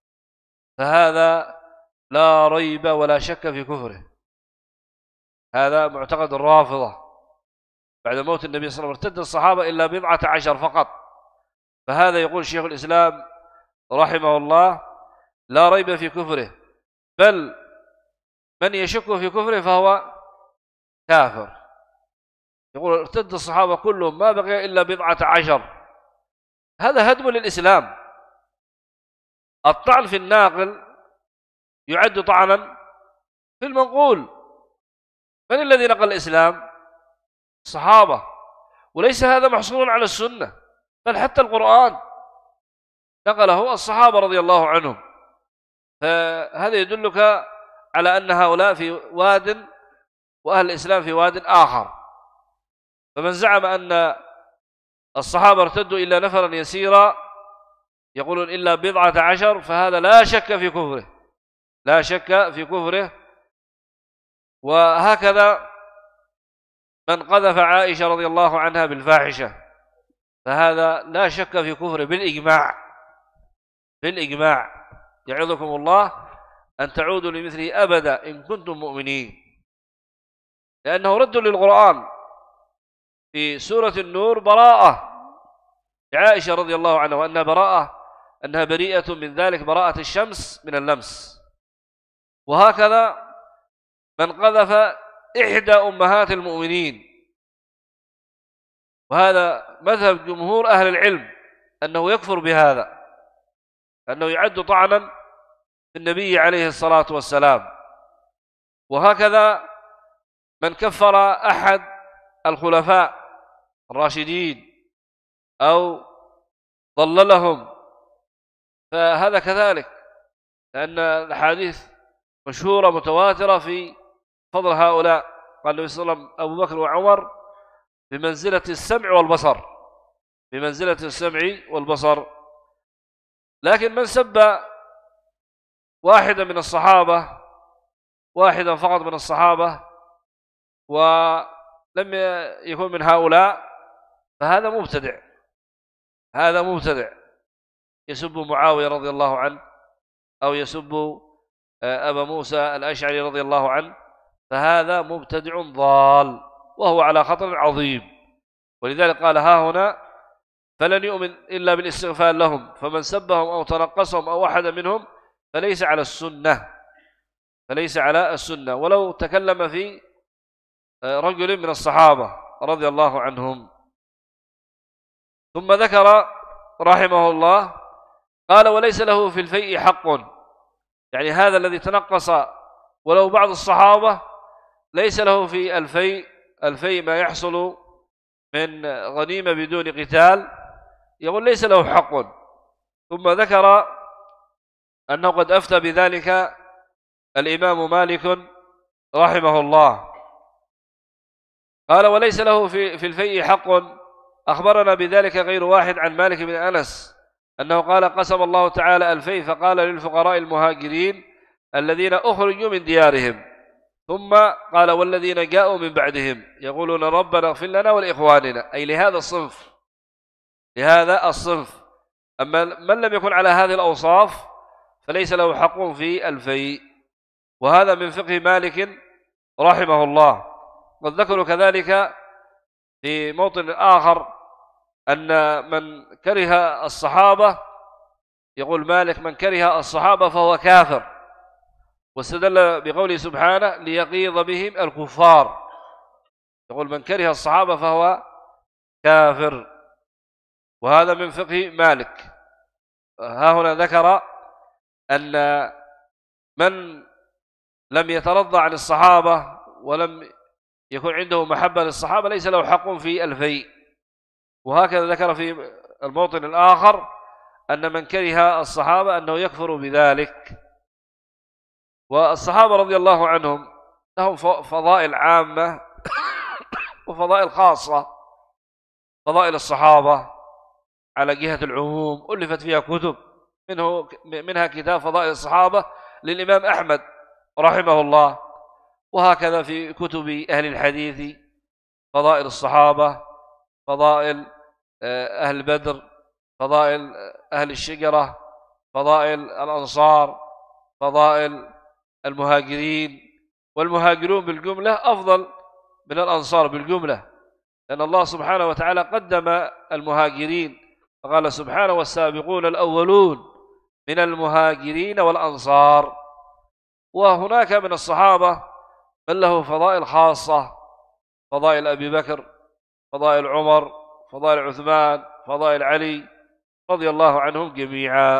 فهذا لا ريب ولا شك في كفره. هذا معتقد الرافضة، بعد موت النبي صلى الله عليه وسلم ارتد الصحابة إلا بضعة عشر فقط. فهذا يقول شيخ الإسلام رحمه الله لا ريب في كفره، بل من يشك في كفره فهو كافر. يقول ارتد الصحابة كلهم ما بقي إلا بضعة عشر، هذا هدم للإسلام. الطعن في الناقل يعد طعنا في المنقول. من الذي نقل الإسلام؟ الصحابة، وليس هذا محصورا على السنة، بل حتى القرآن نقله الصحابة رضي الله عنهم. فهذا يدلك على أن هؤلاء في واد وأهل الإسلام في واد آخر. فمن زعم أن الصحابة ارتدوا إلا نفرا يسيرا، يقولون إلا بضعة عشر، فهذا لا شك في كفره، لا شك في كفره. وهكذا من قذف عائشة رضي الله عنها بالفاحشة، فهذا لا شك في كفره بالإجماع، بالإجماع. يعظكم الله أن تعودوا لمثله أبدا إن كنتم مؤمنين، لأنه رد للقرآن. في سورة النور براءة لعائشة رضي الله عنها، وأنها براءة، أنها بريئة من ذلك براءة الشمس من اللمس. وهكذا من قذف إحدى أمهات المؤمنين، وهذا مذهب جمهور أهل العلم أنه يكفر بهذا، أنه يعد طعنا في النبي عليه الصلاة والسلام. وهكذا من كفر أحد الخلفاء الراشدين أو ضللهم فهذا كذلك، لأن الحديث مشهورة متواترة في فضل هؤلاء. قال النبي صلى الله عليه وسلم: أبو بكر وعمر بمنزلة السمع والبصر، بمنزلة السمع والبصر. لكن من سب واحدا من الصحابة، واحدا فقط من الصحابة، ولم يكن من هؤلاء، فهذا مبتدع، هذا مبتدع يسب معاوية رضي الله عنه أو يسب أبا موسى الأشعري رضي الله عنه، فهذا مبتدع ضال وهو على خطر عظيم. ولذلك قال ها هنا: فلن يؤمن إلا بالاستغفار لهم، فمن سبهم أو تنقصهم أو أحد منهم فليس على السنة، فليس على السنة، ولو تكلم في رجل من الصحابة رضي الله عنهم. ثم ذكر رحمه الله قال: وليس له في الفيء حق، يعني هذا الذي تنقص ولو بعض الصحابة ليس له في الفيء، الفيء ما يحصل من غنيمة بدون قتال، يقول ليس له حق. ثم ذكر أنه قد أفتى بذلك الإمام مالك رحمه الله. قال: وليس له في في الفيء حق أخبرنا بذلك غير واحد عن مالك بن أنس أنه قال قسم الله تعالى ألفين فقال للفقراء المهاجرين الذين أخرجوا من ديارهم، ثم قال والذين جاءوا من بعدهم يقولون ربنا اغفر لنا ولإخواننا، أي لهذا الصنف، لهذا الصنف. أما من لم يكن على هذه الأوصاف فليس له حق في الفيء. وهذا من فقه مالك رحمه الله. قد ذكروا كذلك في موطن آخر أن من كره الصحابة، يقول مالك من كره الصحابة فهو كافر، واستدل بقوله سبحانه ليغيظ بهم الكفار، يقول من كره الصحابة فهو كافر. وهذا من فقه مالك. ها هنا ذكر أن من لم يترضى عن الصحابة ولم يكن عنده محبة للصحابة ليس له حق في الفيء. وهكذا ذكر في الموطن الآخر أن من كره الصحابة أنه يكفر بذلك. والصحابة رضي الله عنهم لهم فضائل عامة وفضائل خاصة. فضائل الصحابة على جهة العموم ألفت فيها كتب، منه منها كتاب فضائل الصحابة للإمام أحمد رحمه الله، وهكذا في كتب أهل الحديث فضائل الصحابة، فضائل أهل بدر، فضائل أهل الشجرة، فضائل الأنصار، فضائل المهاجرين. والمهاجرون بالجملة أفضل من الأنصار بالجملة، لأن الله سبحانه وتعالى قدم المهاجرين فقال سبحانه والسابقون الأولون من المهاجرين والأنصار. وهناك من الصحابة من له فضائل خاصة، فضائل أبي بكر، فضائل عمر، فضائل عثمان، فضائل علي رضي الله عنهم جميعا.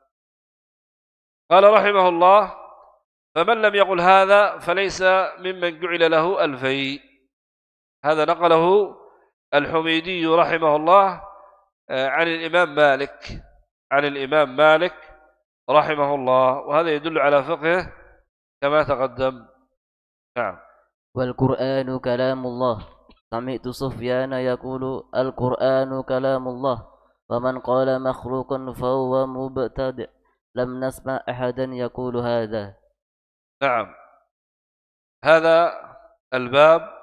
قال رحمه الله فمن لم يقل هذا فليس ممن جعل له الفيء. هذا نقله الحميدي رحمه الله عن الإمام مالك، عن الإمام مالك رحمه الله، وهذا يدل على فقهه كما تقدم. نعم. والقرآن كلام الله. سمعت سفيان يقول القرآن كلام الله، ومن قال مخلوق فهو مبتدع. لم نسمع أحدا يقول هذا. نعم. هذا الباب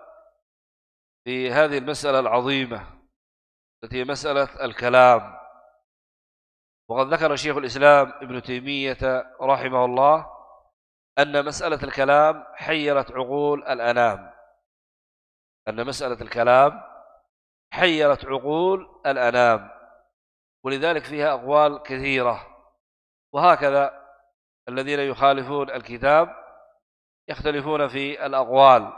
في هذه المسألة العظيمة التي هي مسألة الكلام. وقد ذكر شيخ الإسلام ابن تيمية رحمه الله أن مسألة الكلام حيرت عقول الأنام، أن مسألة الكلام حيرت عقول الأنام، ولذلك فيها أقوال كثيرة. وهكذا الذين يخالفون الكتاب يختلفون في الأقوال،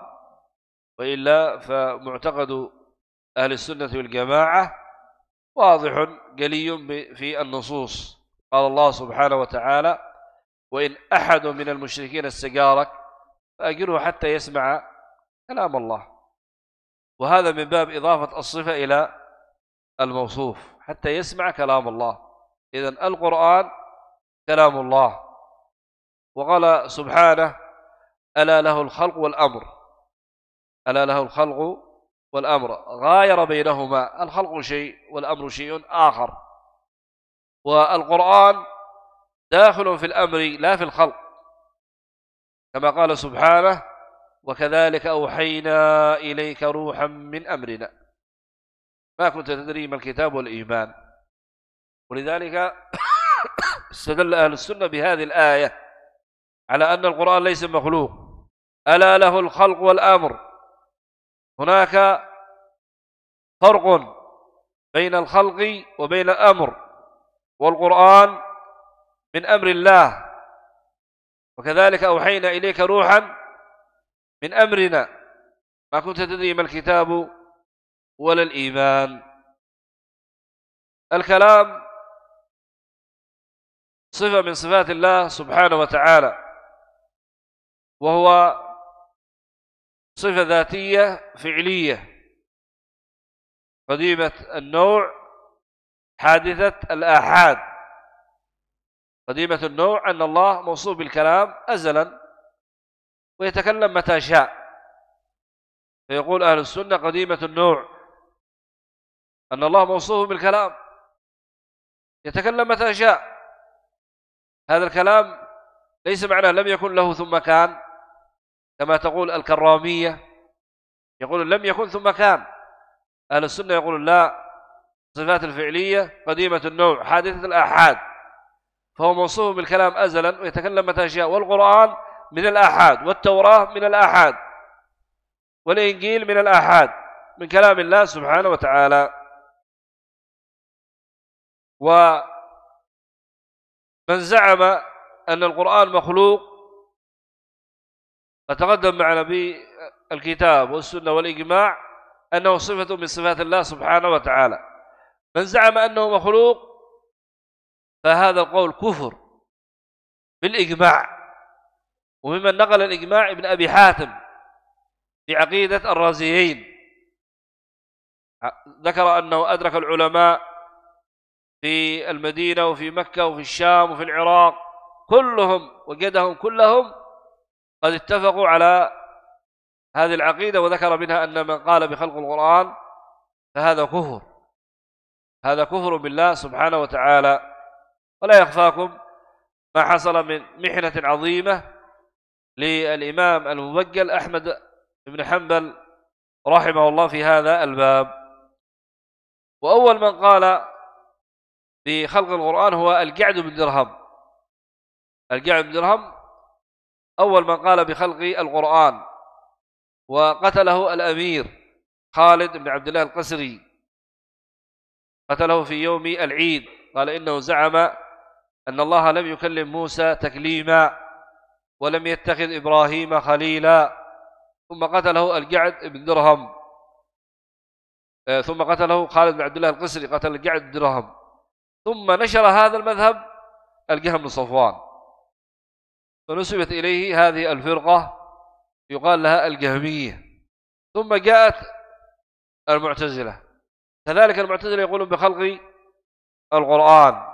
وإلا فمعتقد أهل السنة والجماعة واضح جلي في النصوص. قال الله سبحانه وتعالى وإن أحد من المشركين استجارك فأجره حتى يسمع كلام الله. وهذا من باب إضافة الصفة إلى الموصوف، حتى يسمع كلام الله. إذن القرآن كلام الله. وقال سبحانه ألا له الخلق والأمر، ألا له الخلق والأمر، غاير بينهما، الخلق شيء والأمر شيء آخر. والقرآن داخل في الأمر لا في الخلق، كما قال سبحانه وكذلك أوحينا إليك روحا من أمرنا ما كنت تدري ما الكتاب والإيمان. ولذلك استدل أهل السنة بهذه الآية على أن القرآن ليس مخلوق. ألا له الخلق والأمر، هناك فرق بين الخلق وبين الأمر، والقرآن من أمر الله. وكذلك أوحينا إليك روحا من أمرنا ما كنت تدري ما الكتاب ولا الإيمان. الكلام صفة من صفات الله سبحانه وتعالى، وهو صفة ذاتية فعلية قديمة النوع حادثة الآحاد. قديمة النوع أن الله موصوف بالكلام أزلا ويتكلم متى شاء، فيقول أهل السنة قديمة النوع أن الله موصوف بالكلام، يتكلم متى شاء. هذا الكلام ليس معناه لم يكن له ثم كان، كما تقول الكرامية، يقول لم يكن ثم كان. أهل السنة يقول لا، الصفات الفعلية قديمة النوع حادثة الآحاد، فهو موصوف بالكلام أزلا ويتكلم متى شاء. والقرآن من الآحاد، والتوراة من الآحاد، والإنجيل من الآحاد، من كلام الله سبحانه وتعالى. ومن زعم أن القرآن مخلوق، فتقدم معنا بالكتاب والسنة والإجماع أنه صفة من صفات الله سبحانه وتعالى. من زعم أنه مخلوق فهذا القول كفر بالإجماع. وممن نقل الإجماع ابن أبي حاتم في عقيدة الرازيين، ذكر أنه أدرك العلماء في المدينة وفي مكة وفي الشام وفي العراق كلهم، وجدهم كلهم قد اتفقوا على هذه العقيدة، وذكر منها أن من قال بخلق القرآن فهذا كفر، هذا كفر بالله سبحانه وتعالى. ولا يخفاكم ما حصل من محنة عظيمة للإمام المبجل أحمد بن حنبل رحمه الله في هذا الباب. وأول من قال بخلق القرآن هو الجعد بن درهم. الجعد بن درهم أول من قال بخلق القرآن، وقتله الأمير خالد بن عبد الله القسري، قتله في يوم العيد. قال إنه زعم أن الله لم يكلم موسى تكليما ولم يتخذ إبراهيم خليلا، ثم قتله الجعد بن درهم، ثم قتله خالد بن عبد الله القسري، قتل الجعد بن درهم. ثم نشر هذا المذهب الجهم بن صفوان، فنسبت إليه هذه الفرقة يقال لها الجهمية. ثم جاءت المعتزلة، كذلك المعتزلة يقولون بخلق القرآن.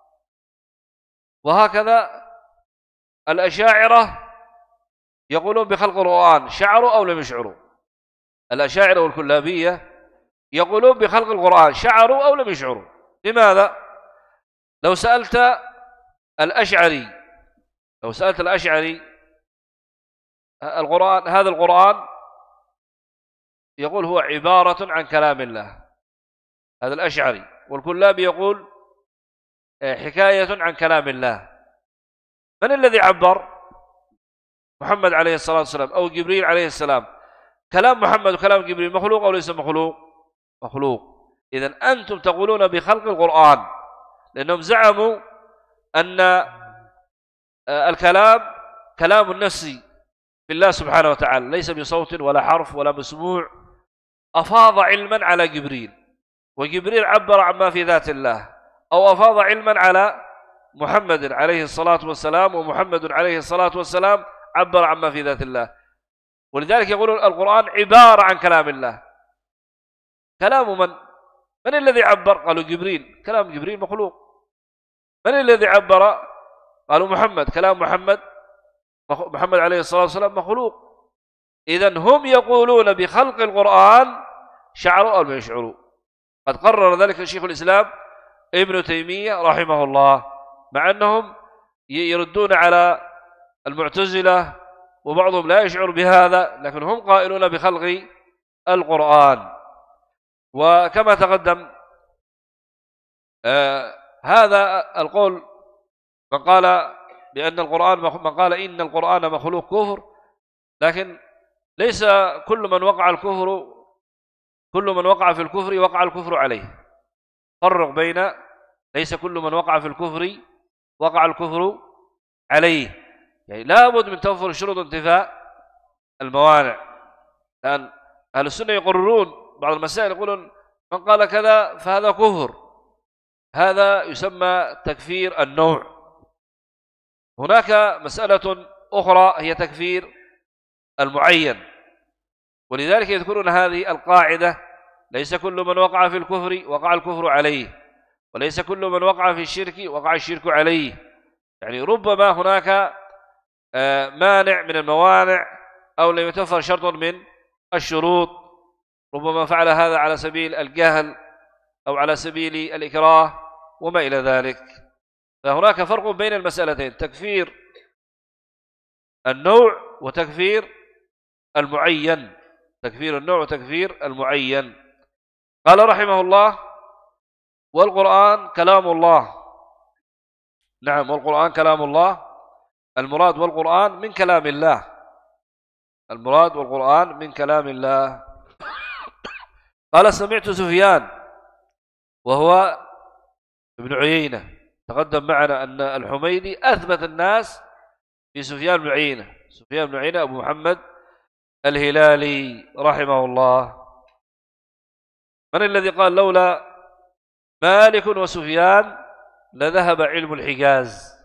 وهكذا الأشاعرة يقولون بخلق القرآن، شعروا أو لم يشعروا. الأشاعرة والكلابية يقولون بخلق القرآن، شعروا أو لم يشعروا. لماذا؟ لو سألت الأشعري لو سألت الأشعري القرآن، هذا القرآن، يقول هو عبارة عن كلام الله، هذا الأشعري. والكلابي يقول حكاية عن كلام الله. من الذي عبر؟ محمد عليه الصلاة والسلام أو جبريل عليه السلام. كلام محمد وكلام جبريل مخلوق أو ليس مخلوق؟ مخلوق. إذن أنتم تقولون بخلق القرآن لأنهم زعموا أن الكلام كلام النفسي في الله سبحانه وتعالى، ليس بصوت ولا حرف ولا مسموع. أفاض علما على جبريل، وجبريل عبر عما في ذات الله، أو أفاض علما على محمد عليه الصلاة والسلام، ومحمد عليه الصلاة والسلام عبر عما في ذات الله. ولذلك يقولون القرآن عبارة عن كلام الله. كلام من؟ من الذي عبر؟ قالوا جبريل، كلام جبريل مخلوق. من الذي عبر؟ قالوا محمد، كلام محمد محمد عليه الصلاة والسلام مخلوق. إذن هم يقولون بخلق القرآن، شعروا أو لم يشعروا. قد قرر ذلك شيخ الإسلام ابن تيمية رحمه الله، مع أنهم يردون على المعتزلة وبعضهم لا يشعر بهذا، لكن هم قائلون بخلق القرآن. وكما تقدم آه هذا القول، من قال بأن القرآن من قال إن القرآن مخلوق كفر، لكن ليس كل من وقع الكفر كل من وقع في الكفر وقع الكفر عليه. فرق بين ليس كل من وقع في الكفر وقع الكفر عليه، يعني لا بد من توفر شروط انتفاء الموانع. لأن أهل السنة يقررون بعض المسائل، يقولون من قال كذا فهذا كفر، هذا يسمى تكفير النوع. هناك مسألة أخرى هي تكفير المعين، ولذلك يذكرون هذه القاعدة: ليس كل من وقع في الكفر وقع الكفر عليه، وليس كل من وقع في الشرك وقع الشرك عليه. يعني ربما هناك مانع من الموانع أو لم يتوفر شرط من الشروط، ربما فعل هذا على سبيل الجهل أو على سبيل الإكراه وما إلى ذلك. فهناك فرق بين المسألتين: تكفير النوع وتكفير المعين. تكفير النوع وتكفير المعين. قال رحمه الله: والقرآن كلام الله. نعم، والقرآن كلام الله. المراد والقرآن من كلام الله. المراد والقرآن من كلام الله. قال: سمعت سفيان وهو ابن عيينة. تقدم معنا أن الحميدي أثبت الناس في سفيان بن عيينة. سفيان بن عيينة أبو محمد الهلالي رحمه الله. من الذي قال لولا مالك وسفيان لذهب علم الحجاز؟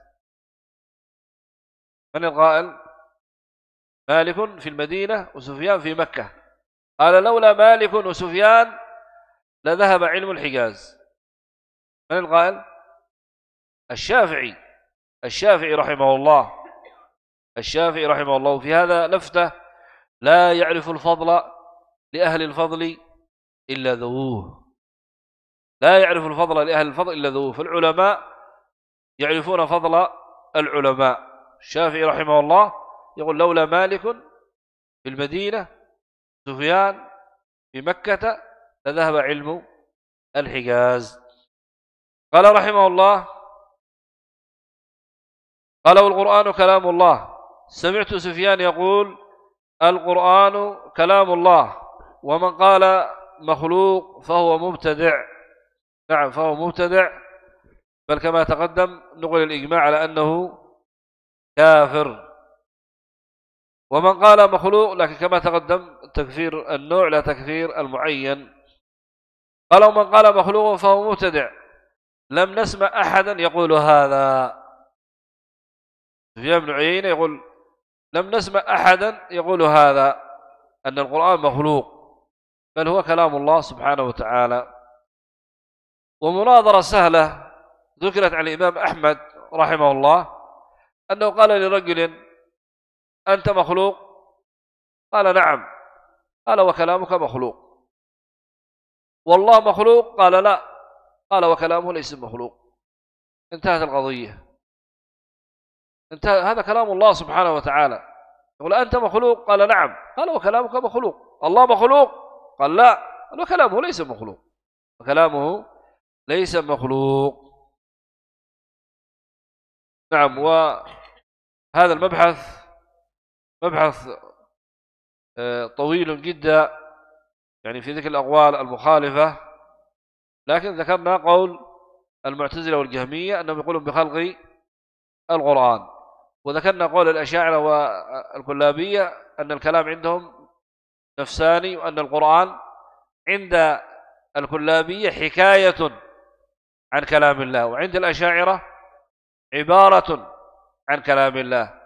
من القائل؟ مالك في المدينة وسفيان في مكة. قال: لولا مالك وسفيان لذهب علم الحجاز. من القائل؟ الشافعي. الشافعي رحمه الله. الشافعي رحمه الله. في هذا لفتة: لا يعرف الفضل لأهل الفضل إلا ذووه. لا يعرف الفضل لأهل الفضل إلا ذووه. فالعلماء يعرفون فضل العلماء. الشافعي رحمه الله يقول: لولا مالك في المدينة سفيان في مكة لذهب علم الحجاز. قال رحمه الله: قال: والقرآن كلام الله. سمعت سفيان يقول: القرآن كلام الله، ومن قال مخلوق فهو مبتدع. نعم، فهو مبتدع، بل كما تقدم نقل الإجماع على أنه كافر. ومن قال مخلوق، لكن كما تقدم تكفير النوع لا تكفير المعين. قال: ومن قال مخلوق فهو مبتدع. لم نسمع أحدا يقول هذا. سفيان بن عيينة يقول: لم نسمع أحدا يقول هذا، أن القرآن مخلوق، بل هو كلام الله سبحانه وتعالى. ومناظرة سهلة ذكرت عن الإمام أحمد رحمه الله أنه قال لرجل: أنت مخلوق؟ قال: نعم. قال: وكلامك مخلوق. والله مخلوق؟ قال: لا. قال: وكلامه ليس مخلوق. انتهت القضية. انتهى. هذا كلام الله سبحانه وتعالى. يقول: أنت مخلوق؟ قال: نعم. قال: وكلامك مخلوق. الله مخلوق؟ قال: لا. قال: وكلامه ليس مخلوق. وكلامه ليس مخلوق. نعم. وهذا المبحث مبحث طويل جدا، يعني في ذكر الأقوال المخالفة، لكن ذكرنا قول المعتزلة والجهمية أنهم يقولون بخلق القرآن، وذكرنا قول الأشاعرة والكلابية أن الكلام عندهم نفساني، وأن القرآن عند الكلابية حكاية عن كلام الله، وعند الأشاعرة عبارة عن كلام الله.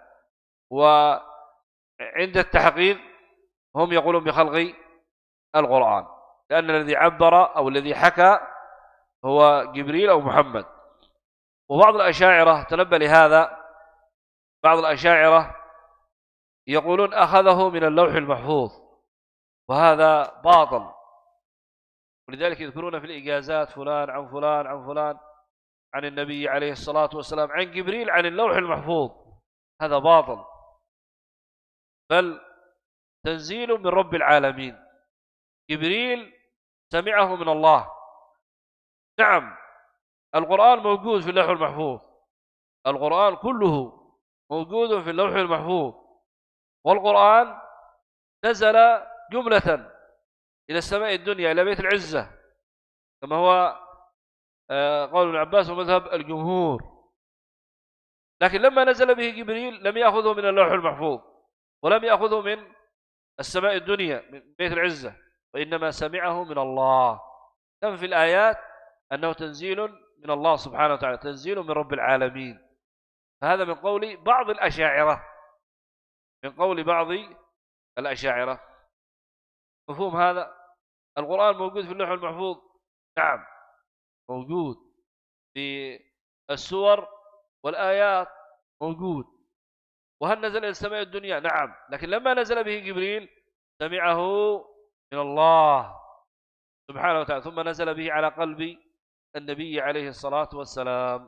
وعند التحقيق هم يقولون بخلق القرآن، لأن الذي عبر أو الذي حكى هو جبريل أو محمد. وبعض الأشاعرة تنبه لهذا، بعض الأشاعرة يقولون أخذه من اللوح المحفوظ، وهذا باطل. ولذلك يذكرون في الإجازات فلان عن فلان عن فلان عن النبي عليه الصلاة والسلام عن جبريل عن اللوح المحفوظ. هذا باطل، بل تنزيل من رب العالمين. جبريل سمعه من الله. نعم، القرآن موجود في اللوح المحفوظ. القرآن كله موجود في اللوح المحفوظ. والقرآن نزل جملة إلى السماء الدنيا، إلى بيت العزة، كما هو قول ابن عباس ومذهب الجمهور. لكن لما نزل به جبريل لم يأخذه من اللوح المحفوظ، ولم يأخذه من السماء الدنيا من بيت العزة، وإنما سمعه من الله. كم في الآيات أنه تنزيل من الله سبحانه وتعالى، تنزيل من رب العالمين. فهذا من قول بعض الأشاعرة، من قول بعض الأشاعرة. مفهوم هذا؟ القرآن موجود في اللوح المحفوظ؟ نعم موجود. في السور والآيات موجود. وهل نزل إلى السماء الدنيا؟ نعم. لكن لما نزل به جبريل سمعه من الله سبحانه وتعالى، ثم نزل به على قلب النبي عليه الصلاة والسلام.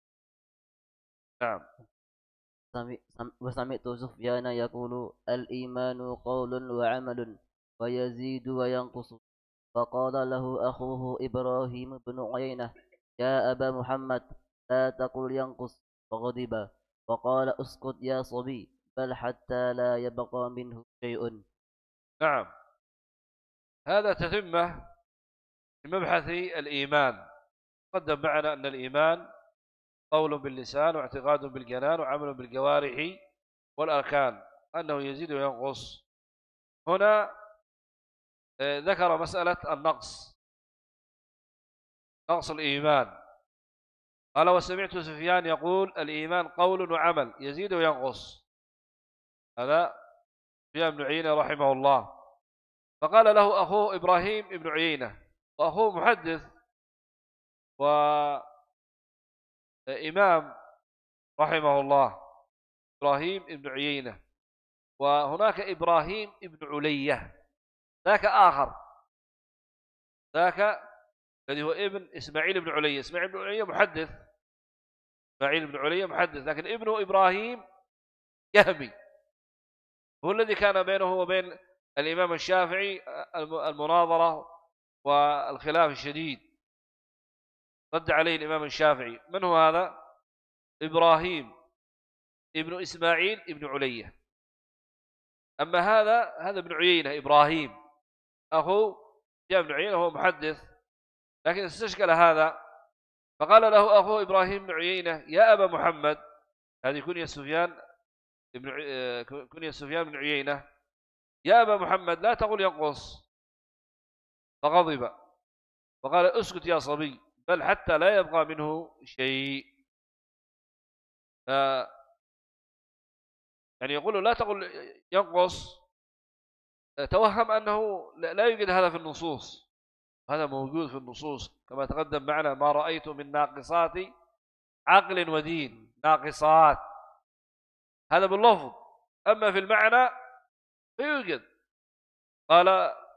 نعم. وسمعت سفيان يقول الإيمان قول وعمل ويزيد وينقص. فقال له أخوه إبراهيم بن عيينة يا أبا محمد لا تقل ينقص، فغضب وقال اسكت يا صبي، بل حتى لا يبقى منه شيء. نعم، هذا تتمة لمبحث الإيمان. قدم معنا أن الإيمان قول باللسان واعتقاد بالجنان وعمل بالجوارح والأركان، أنه يزيد وينقص. هنا ذكر مسألة النقص، نقص الإيمان. قال وسمعت سفيان يقول الإيمان قول وعمل يزيد وينقص. هذا سفيان بن عيينة رحمه الله. فقال له أخوه إبراهيم بن عيينة، وأخوه محدث وإمام رحمه الله، إبراهيم بن عيينة. وهناك إبراهيم بن علية، ذاك آخر، ذاك الذي هو ابن إسماعيل بن علية. إسماعيل بن علية محدث، إسماعيل بن علية محدث، لكن ابنه إبراهيم يهمي، هو الذي كان بينه وبين الإمام الشافعي المناظرة والخلاف الشديد، رد عليه الإمام الشافعي. من هو هذا؟ إبراهيم ابن إسماعيل ابن علية. أما هذا هذا ابن عيينة إبراهيم، أخوه جاء ابن عيينة، هو محدث، لكن استشكل هذا. فقال له أخوه إبراهيم بن عيينة يا أبا محمد، هذه كنية سفيان ابن كنية سفيان بن عيينة، يا أبا محمد لا تقل ينقص. فغضب وقال اسكت يا صبي، بل حتى لا يبقى منه شيء. ف يعني يقول له لا تقل ينقص، توهم أنه لا يوجد هذا في النصوص. هذا موجود في النصوص كما تقدم معنا، ما رأيت من ناقصات عقل ودين، ناقصات، هذا باللفظ، أما في المعنى فيوجد. قال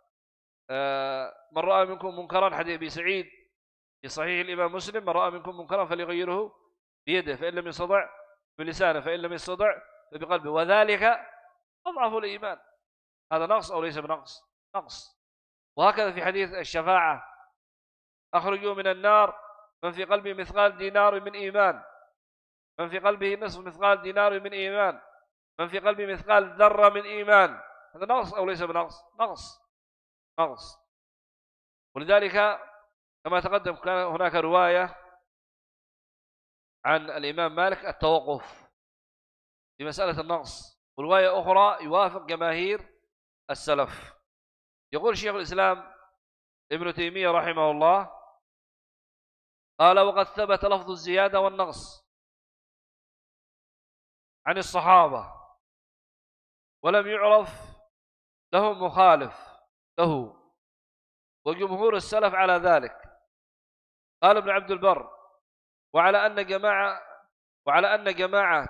من رأى منكم منكرا، حديث أبي سعيد في صحيح الإمام مسلم، من رأى منكم منكرا فليغيره بيده، فإن لم يستطع بلسانه، فإن لم يستطع فبقلبه، وذلك أضعف الإيمان. هذا نقص أو ليس بنقص؟ نقص. وهكذا في حديث الشفاعة، أخرجوا من النار من في قلبه مثقال دينار من إيمان، من في قلبه نصف مثقال دينار من إيمان، من في قلبه مثقال ذرة من إيمان. هذا نقص أو ليس بنقص؟ نقص، نقص. ولذلك كما تقدم كان هناك رواية عن الإمام مالك التوقف في مسألة النقص، ورواية أخرى يوافق جماهير السلف. يقول شيخ الإسلام ابن تيمية رحمه الله قال وقد ثبت لفظ الزيادة والنقص عن الصحابة ولم يعرف له مخالف له، وجمهور السلف على ذلك. قال ابن عبد البر وعلى أن جماعة وعلى أن جماعة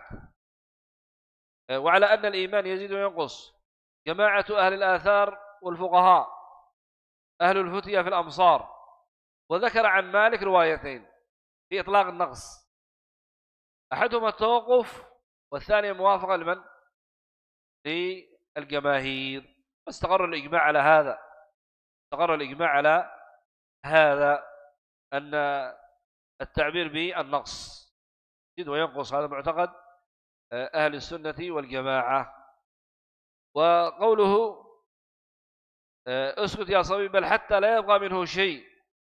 وعلى أن الإيمان يزيد وينقص جماعة أهل الآثار والفقهاء أهل الفتية في الأمصار. وذكر عن مالك روايتين في إطلاق النقص، أحدهما التوقف والثانية موافقة لمن؟ للجماهير. واستقر الإجماع على هذا، استقر الإجماع على هذا أن التعبير بالنقص يزيد وينقص هذا معتقد أهل السنة والجماعة. وقوله اسكت يا صبي بل حتى لا يبقى منه شيء،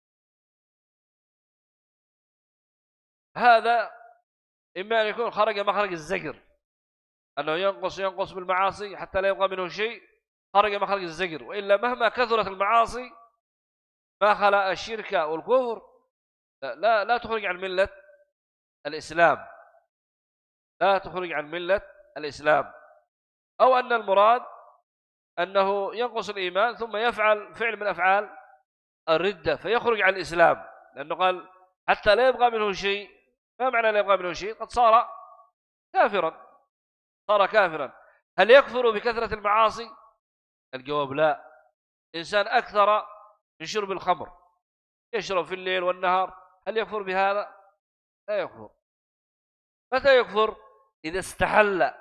هذا إما أن يكون خرج مخرج الزجر، أنه ينقص ينقص بالمعاصي حتى لا يبقى منه شيء، خرج مخرج الزجر. وإلا مهما كثرت المعاصي ما خلا الشرك والكفر لا, لا لا تخرج عن ملة الإسلام، لا تخرج عن ملة الإسلام. أو أن المراد أنه ينقص الإيمان ثم يفعل فعل من أفعال الردة فيخرج عن الإسلام، لأنه قال حتى لا يبقى منه شيء. ما معنى لا يبقى منه شيء؟ قد صار كافرا، صار كافرا. هل يكفر بكثرة المعاصي؟ الجواب لا. إنسان أكثر من شرب الخمر، يشرب في الليل والنهار، هل يكفر بهذا؟ لا يكفر. متى يكفر؟ إذا استحل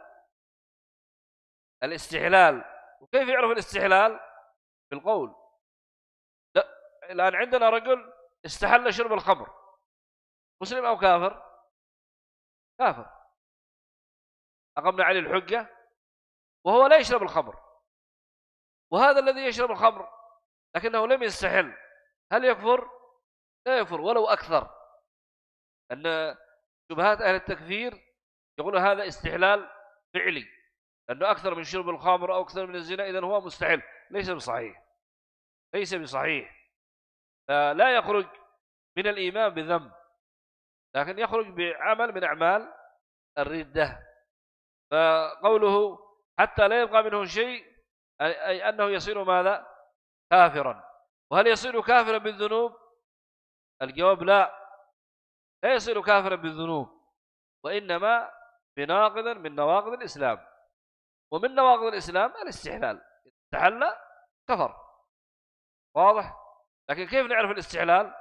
الاستحلال. وكيف يعرف الاستحلال؟ بالقول. لا، الآن عندنا رجل استحل شرب الخمر، مسلم أو كافر؟ كافر. أقمنا عليه الحجة وهو لا يشرب الخمر، وهذا الذي يشرب الخمر لكنه لم يستحل، هل يكفر؟ لا يكفر ولو أكثر. أن شبهات أهل التكفير يقول هذا استحلال فعلي، لأنه أكثر من شرب الخمر أو أكثر من الزنا، إذن هو مستحل. ليس بصحيح، ليس بصحيح. فلا يخرج من الإيمان بذنب، لكن يخرج بعمل من أعمال الردة. فقوله حتى لا يبقى منه شيء، أي أنه يصير ماذا؟ كافرا. وهل يصير كافرا بالذنوب؟ الجواب لا، لا يصير كافرا بالذنوب، وإنما بناقض من نواقض الإسلام. ومن نواقض الإسلام الاستحلال، استحل كفر، واضح؟ لكن كيف نعرف الاستحلال؟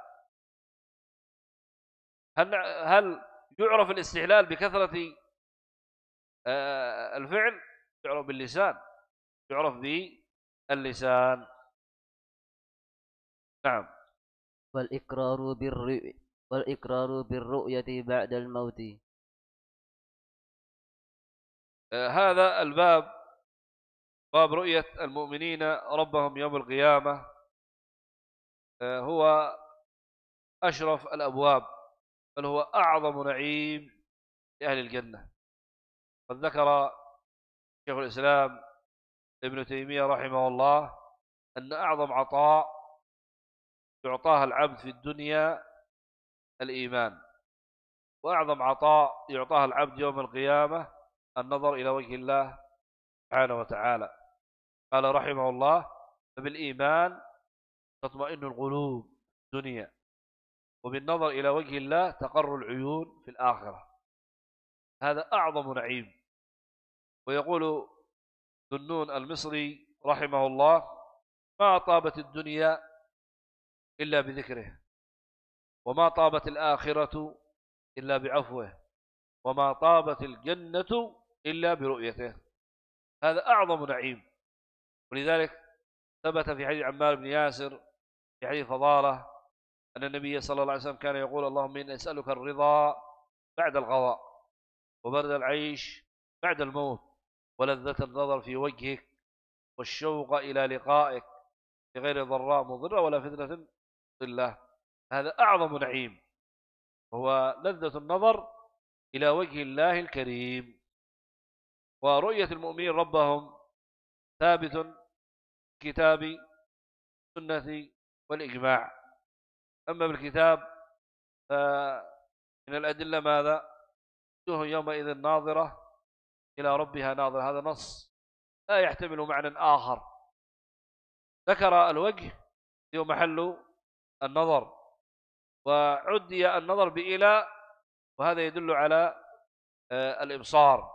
هل هل يعرف الاستحلال بكثرة الفعل؟ يعرف باللسان، يعرف باللسان. نعم. والإقرار بالرؤية والإقرار بالرؤية بعد الموت. هذا الباب، باب رؤية المؤمنين ربهم يوم القيامة، هو أشرف الأبواب، بل هو أعظم نعيم لأهل الجنة. قد ذكر شيخ الإسلام ابن تيمية رحمه الله أن أعظم عطاء يعطاها العبد في الدنيا الإيمان، وأعظم عطاء يعطاها العبد يوم القيامة النظر إلى وجه الله سبحانه وتعالى. قال رحمه الله: فبالإيمان تطمئن القلوب في الدنيا، وبالنظر إلى وجه الله تقر العيون في الآخرة. هذا أعظم نعيم. ويقول ذنون المصري رحمه الله: ما طابت الدنيا إلا بذكره، وما طابت الآخرة إلا بعفوه، وما طابت الجنة إلا برؤيته. هذا أعظم نعيم. ولذلك ثبت في حديث عمار بن ياسر في حديث فضالة أن النبي صلى الله عليه وسلم كان يقول: اللهم إني أسألك الرضا بعد القضاء، وبرد العيش بعد الموت، ولذة النظر في وجهك، والشوق إلى لقائك بغير ضراء مضرة ولا فتنة مضلة. هذا أعظم نعيم، وهو لذة النظر إلى وجه الله الكريم. ورؤية المؤمنين ربهم ثابت في كتاب السنة والإجماع. أما بالكتاب فمن الأدلة ماذا؟ وجوه يومئذ ناظرة إلى ربها ناظرة. هذا نص لا يحتمل معنى آخر. ذكر الوجه هو محل النظر، وعدي النظر بإلى، وهذا يدل على الإبصار،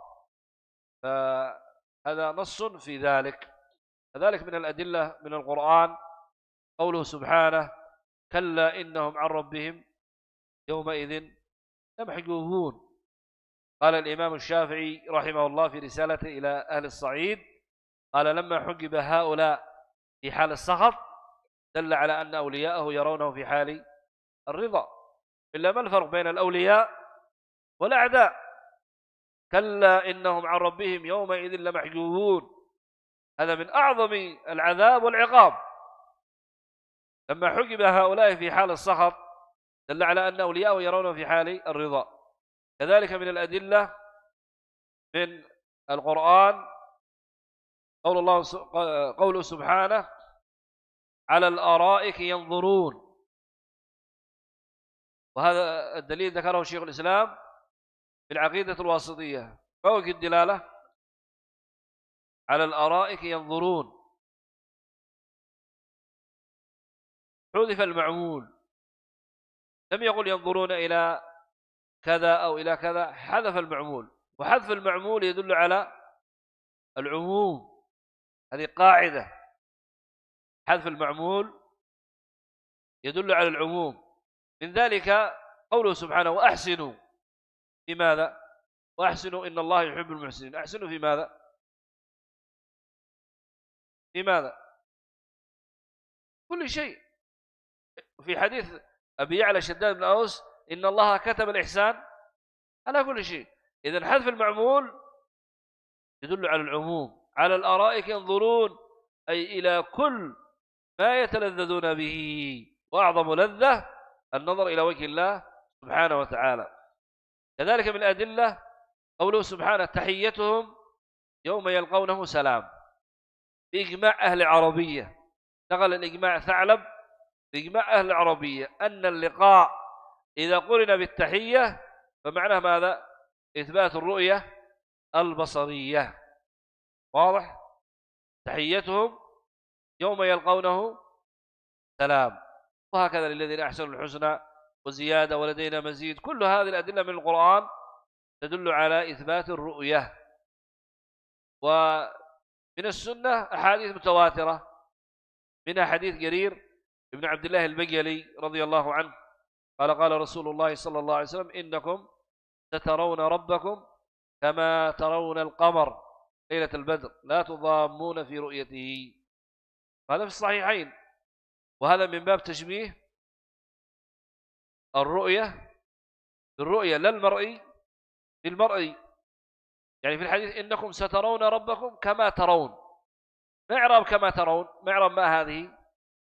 فهذا نص في ذلك. كذلك من الأدلة من القرآن قوله سبحانه: كلا إنهم عن ربهم يومئذ لمحجوبون. قال الإمام الشافعي رحمه الله في رسالته إلى أهل الصعيد، قال: لما حجب هؤلاء في حال السخط دل على أن أولياءه يرونه في حال الرضا. إلا ما الفرق بين الأولياء والأعداء؟ كلا إنهم عن ربهم يومئذ لمحجوبون، هذا من أعظم العذاب والعقاب. لما حجب هؤلاء في حال السخط دل على أن أولياءه يرونه في حال الرضا. كذلك من الأدلة من القرآن قول الله قوله سبحانه: على الأرائك ينظرون. وهذا الدليل ذكره شيخ الإسلام في العقيدة الواسطية. فوق الدلالة على الأرائك ينظرون، حذف المعمول، لم يقل ينظرون إلى كذا أو إلى كذا، حذف المعمول. وحذف المعمول يدل على العموم، هذه قاعدة. حذف المعمول يدل على العموم. من ذلك قوله سبحانه وأحسنوا في ماذا؟ وأحسنوا إن الله يحب المحسنين. أحسنوا في ماذا؟ في ماذا؟ كل شيء. في حديث أبي يعلى شداد بن أوس إن الله كتب الإحسان على كل شيء. إذن حذف المعمول يدل على العموم. على الأرائك ينظرون أي إلى كل ما يتلذذون به، وأعظم لذة النظر إلى وجه الله سبحانه وتعالى. كذلك من الأدلة قوله سبحانه تحيتهم يوم يلقونه سلام. بإجماع أهل العربية، نقل الإجماع ثعلب بإجماع أهل العربية أن اللقاء إذا قرن بالتحية فمعناه ماذا؟ إثبات الرؤية البصرية. واضح؟ تحيتهم يوم يلقونه سلام. وهكذا للذين أحسنوا الحسنى وزيادة ولدينا مزيد. كل هذه الأدلة من القرآن تدل على إثبات الرؤية. ومن السنة أحاديث متواترة، منها حديث جرير ابن عبد الله البجلي رضي الله عنه قال قال رسول الله صلى الله عليه وسلم إنكم سترون ربكم كما ترون القمر ليلة البدر لا تضامون في رؤيته. هذا في الصحيحين. وهذا من باب تشبيه الرؤية بالرؤية لا المرئي بالمرئي. يعني في الحديث إنكم سترون ربكم كما ترون. ما إعراب كما ترون؟ ما إعراب ما هذه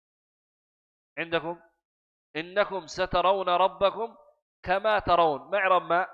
عندكم؟ إنكم سترون ربكم كما ترون. ما إعراب ما؟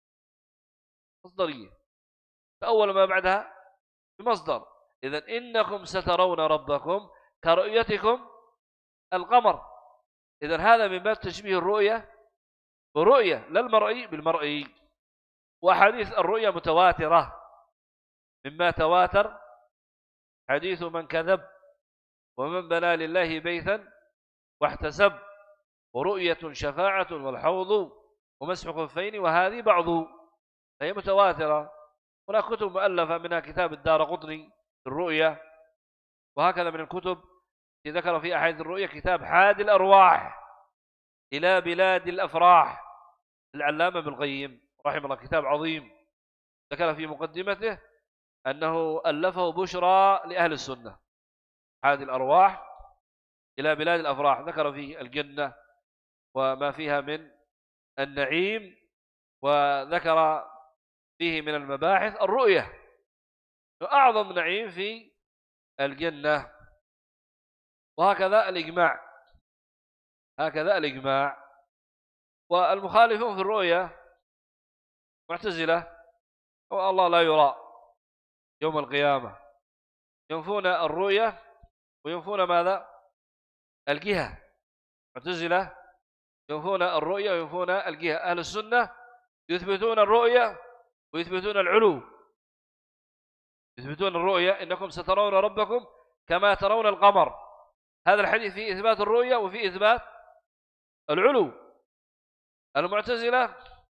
مصدرية، فأول ما بعدها بمصدر. إذن إنكم سترون ربكم كرؤيتكم القمر. إذن هذا من باب تشبيه الرؤية برؤية لا المرئي بالمرئي. وحديث الرؤية متواترة، مما تواتر حديث من كذب ومن بنى لله بيتا واحتسب ورؤية شفاعة والحوض ومسح خفين وهذه بعض. فهي متواترة. هناك كتب مؤلفة منها كتاب الدارقطني في الرؤية. وهكذا من الكتب التي ذكر في أحاديث الرؤية كتاب حاد الأرواح إلى بلاد الأفراح العلامة ابن القيم رحمه الله. كتاب عظيم ذكر في مقدمته أنه ألفه بشرى لأهل السنة. حاد الأرواح إلى بلاد الأفراح، ذكر فيه الجنة وما فيها من النعيم، وذكر فيه من المباحث الرؤية وأعظم نعيم في الجنة. وهكذا الإجماع، هكذا الإجماع. والمخالفون في الرؤية معتزلة والله لا يرى يوم القيامة، ينفون الرؤية وينفون ماذا؟ الجهة. معتزلة ينفون الرؤية وينفون الجهة. أهل السنة يثبتون الرؤية ويثبتون العلو. يثبتون الرؤية إنكم سترون ربكم كما ترون القمر. هذا الحديث فيه إثبات الرؤية وفيه إثبات العلو. المعتزلة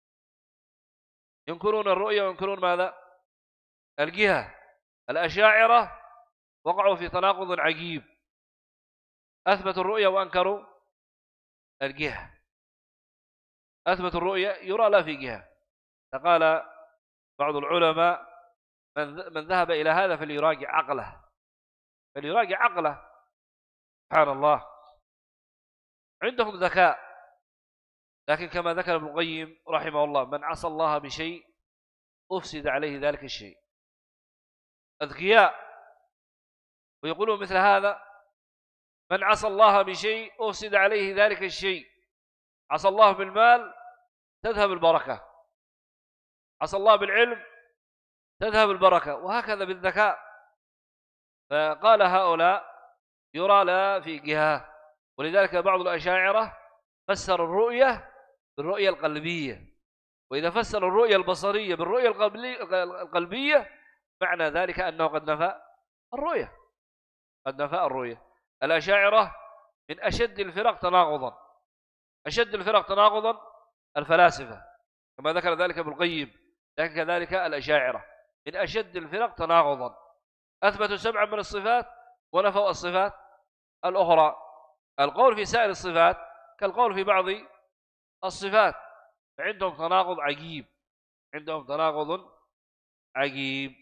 ينكرون الرؤية وينكرون ماذا؟ الجهة. الأشاعرة وقعوا في تناقض عجيب، أثبتوا الرؤية وأنكروا الجهة. أثبتوا الرؤية يرى لا في جهة. فقال بعض العلماء من ذهب إلى هذا فليراجع عقله، فليراجع عقله. سبحان الله، عندهم ذكاء، لكن كما ذكر ابن القيم رحمه الله من عصى الله بشيء أفسد عليه ذلك الشيء. أذكياء ويقولون مثل هذا من عصى الله بشيء أفسد عليه ذلك الشيء. عصى الله بالمال تذهب البركة، عصى الله بالعلم تذهب البركة، وهكذا بالذكاء. فقال هؤلاء يرى لا في جهة. ولذلك بعض الأشاعرة فسر الرؤية بالرؤية القلبية، وإذا فسر الرؤية البصرية بالرؤية القلبية معنى ذلك أنه قد نفى الرؤية، قد نفى الرؤية. الأشاعرة من أشد الفرق تناقضا، أشد الفرق تناقضا الفلاسفة كما ذكر ذلك ابن القيم، لكن كذلك الأشاعرة من أشد الفرق تناقضا. أثبتوا سبعا من الصفات ونفوا الصفات الأخرى. القول في سائر الصفات كالقول في بعض الصفات، فعندهم تناقض عجيب، عندهم تناقض عجيب.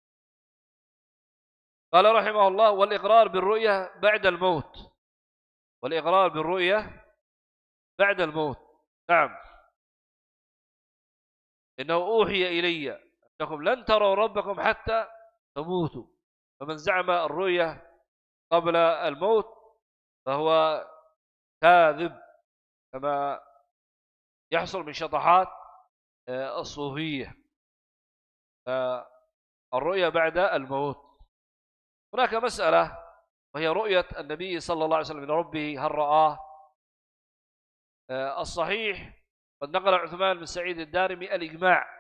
قال رحمه الله: والإقرار بالرؤية بعد الموت، والإقرار بالرؤية بعد الموت. نعم، إنه أوحي إلي أنكم لن تروا ربكم حتى تموتوا، فمن زعم الرؤية قبل الموت فهو كاذب، كما يحصل من شطحات الصوفية. الرؤية بعد الموت. هناك مسألة وهي رؤية النبي صلى الله عليه وسلم لربه، هل رآه؟ الصحيح قد نقل عثمان بن سعيد الدارمي الإجماع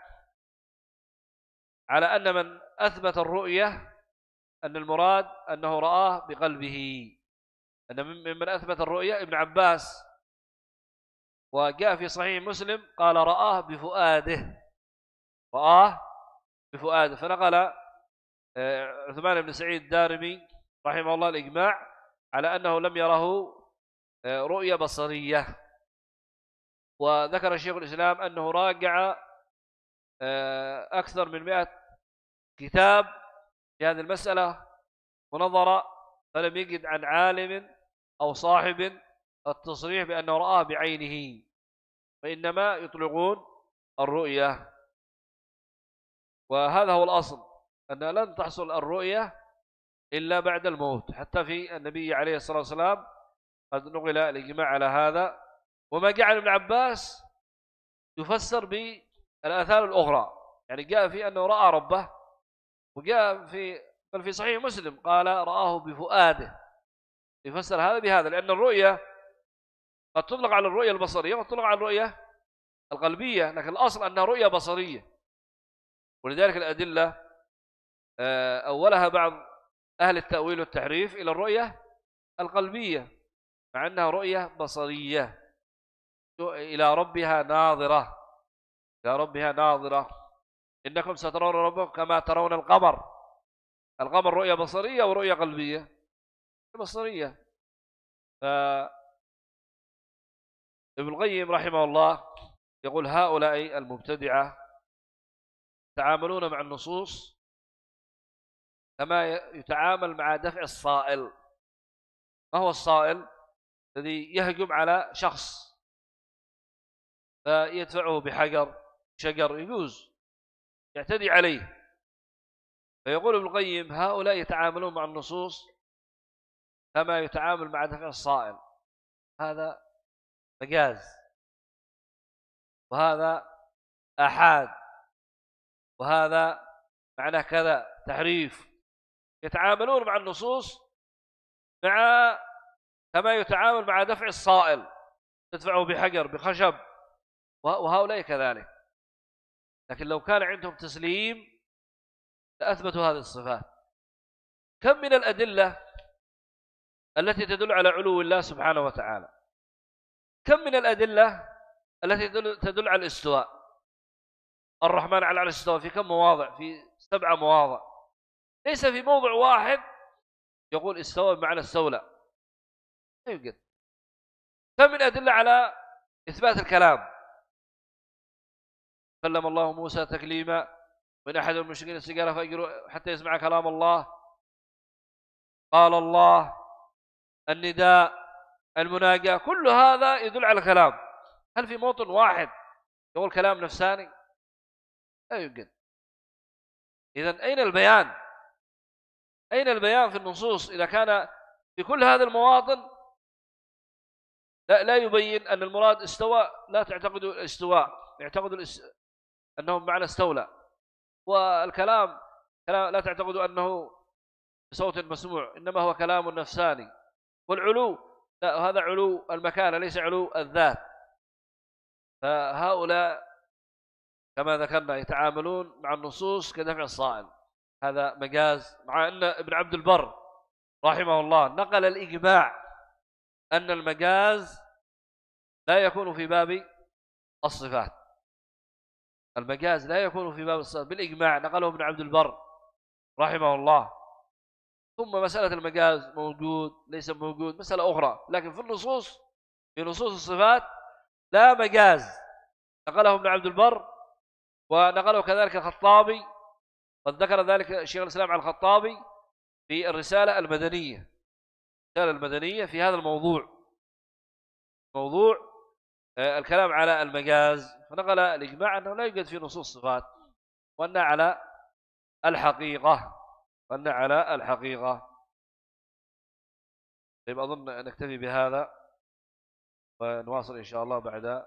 على أن من أثبت الرؤية أن المراد أنه رآه بقلبه، أن ممن أثبت الرؤية ابن عباس، وجاء في صحيح مسلم قال رآه بفؤاده، رآه بفؤاده. فنقل عثمان بن سعيد الدارمي رحمه الله الإجماع على أنه لم يره رؤية بصرية. وذكر شيخ الإسلام أنه راجع أكثر من مئة كتاب في هذه المسألة ونظر، فلم يجد عن عالم أو صاحب التصريح بأنه رآه بعينه، فإنما يطلقون الرؤية. وهذا هو الأصل، أن لن تحصل الرؤية إلا بعد الموت. حتى في النبي عليه الصلاة والسلام قد نقل الإجماع على هذا. وما جعل ابن عباس يفسر بالآثار الأخرى، يعني جاء في أنه رأى ربه، وجاء في بل في صحيح مسلم قال رآه بفؤاده، يفسر هذا بهذا، لأن الرؤية قد تطلق على الرؤية البصرية وتطلق على الرؤية القلبية، لكن الأصل أنها رؤية بصرية. ولذلك الأدلة أولها بعض أهل التأويل والتحريف إلى الرؤية القلبية، مع أنها رؤية بصرية، إلى ربها ناظرة، إلى ربها ناظرة. إنكم سترون ربكم كما ترون القمر. القمر رؤية بصرية ورؤية قلبية بصرية. فابن القيم رحمه الله يقول: هؤلاء المبتدعة يتعاملون مع النصوص كما يتعامل مع دفع الصائل. ما هو الصائل؟ الذي يهجم على شخص فيدفعه بحجر شجر، يجوز يعتدي عليه. فيقول ابن القيم: هؤلاء يتعاملون مع النصوص كما يتعامل مع دفع الصائل. هذا مجاز، وهذا آحاد، وهذا معناه كذا تحريف. يتعاملون مع النصوص مع كما يتعامل مع دفع الصائل، تدفعه بحجر بخشب، وهؤلاء كذلك. لكن لو كان عندهم تسليم لأثبتوا هذه الصفات. كم من الأدلة التي تدل على علو الله سبحانه وتعالى، كم من الأدلة التي تدل على الاستواء. الرحمن على العرش استوى في كم مواضع؟ في سبع مواضع. ليس في موضع واحد يقول استوى بمعنى استولى، لا يوجد. كم من أدلة على إثبات الكلام. كلم الله موسى تكليما، من أحد المشركين استجار فأجروا حتى يسمع كلام الله. قال الله، النداء، المناجاة، كل هذا يدل على كلام. هل في موطن واحد يقول كلام نفساني؟ لا يوجد. إذن أين البيان؟ أين البيان في النصوص إذا كان في كل هذه المواطن لا, لا يبين أن المراد استوى؟ لا تعتقدوا الاستواء، يعتقدوا الاس... أنه بمعنى استولى. والكلام لا تعتقدوا أنه بصوت مسموع، إنما هو كلام نفساني. والعلو لا، هذا علو المكان ليس علو الذات. فهؤلاء كما ذكرنا يتعاملون مع النصوص كدفع الصائل. هذا مجاز، مع أن ابن عبد البر رحمه الله نقل الإجماع أن المجاز لا يكون في باب الصفات. المجاز لا يكون في باب الصفات بالإجماع، نقله ابن عبد البر رحمه الله. ثم مسألة المجاز موجود ليس موجود مسألة أخرى، لكن في النصوص في نصوص الصفات لا مجاز، نقله ابن عبد البر ونقله كذلك الخطابي، قد ذكر ذلك شيخ الإسلام على الخطابي في الرسالة المدنية، الرسالة المدنية في هذا الموضوع، موضوع الكلام على المجاز، فنقل الإجماع أنه لا يوجد في نصوص الصفات، وأن على الحقيقة وأن على الحقيقة. طيب أظن نكتفي بهذا ونواصل إن شاء الله بعد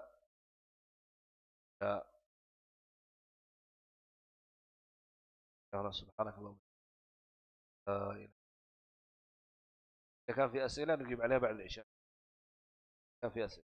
سبحانك اللهم. إذا كان في أسئلة نجيب عليها بعد العشاء. كان في أسئلة.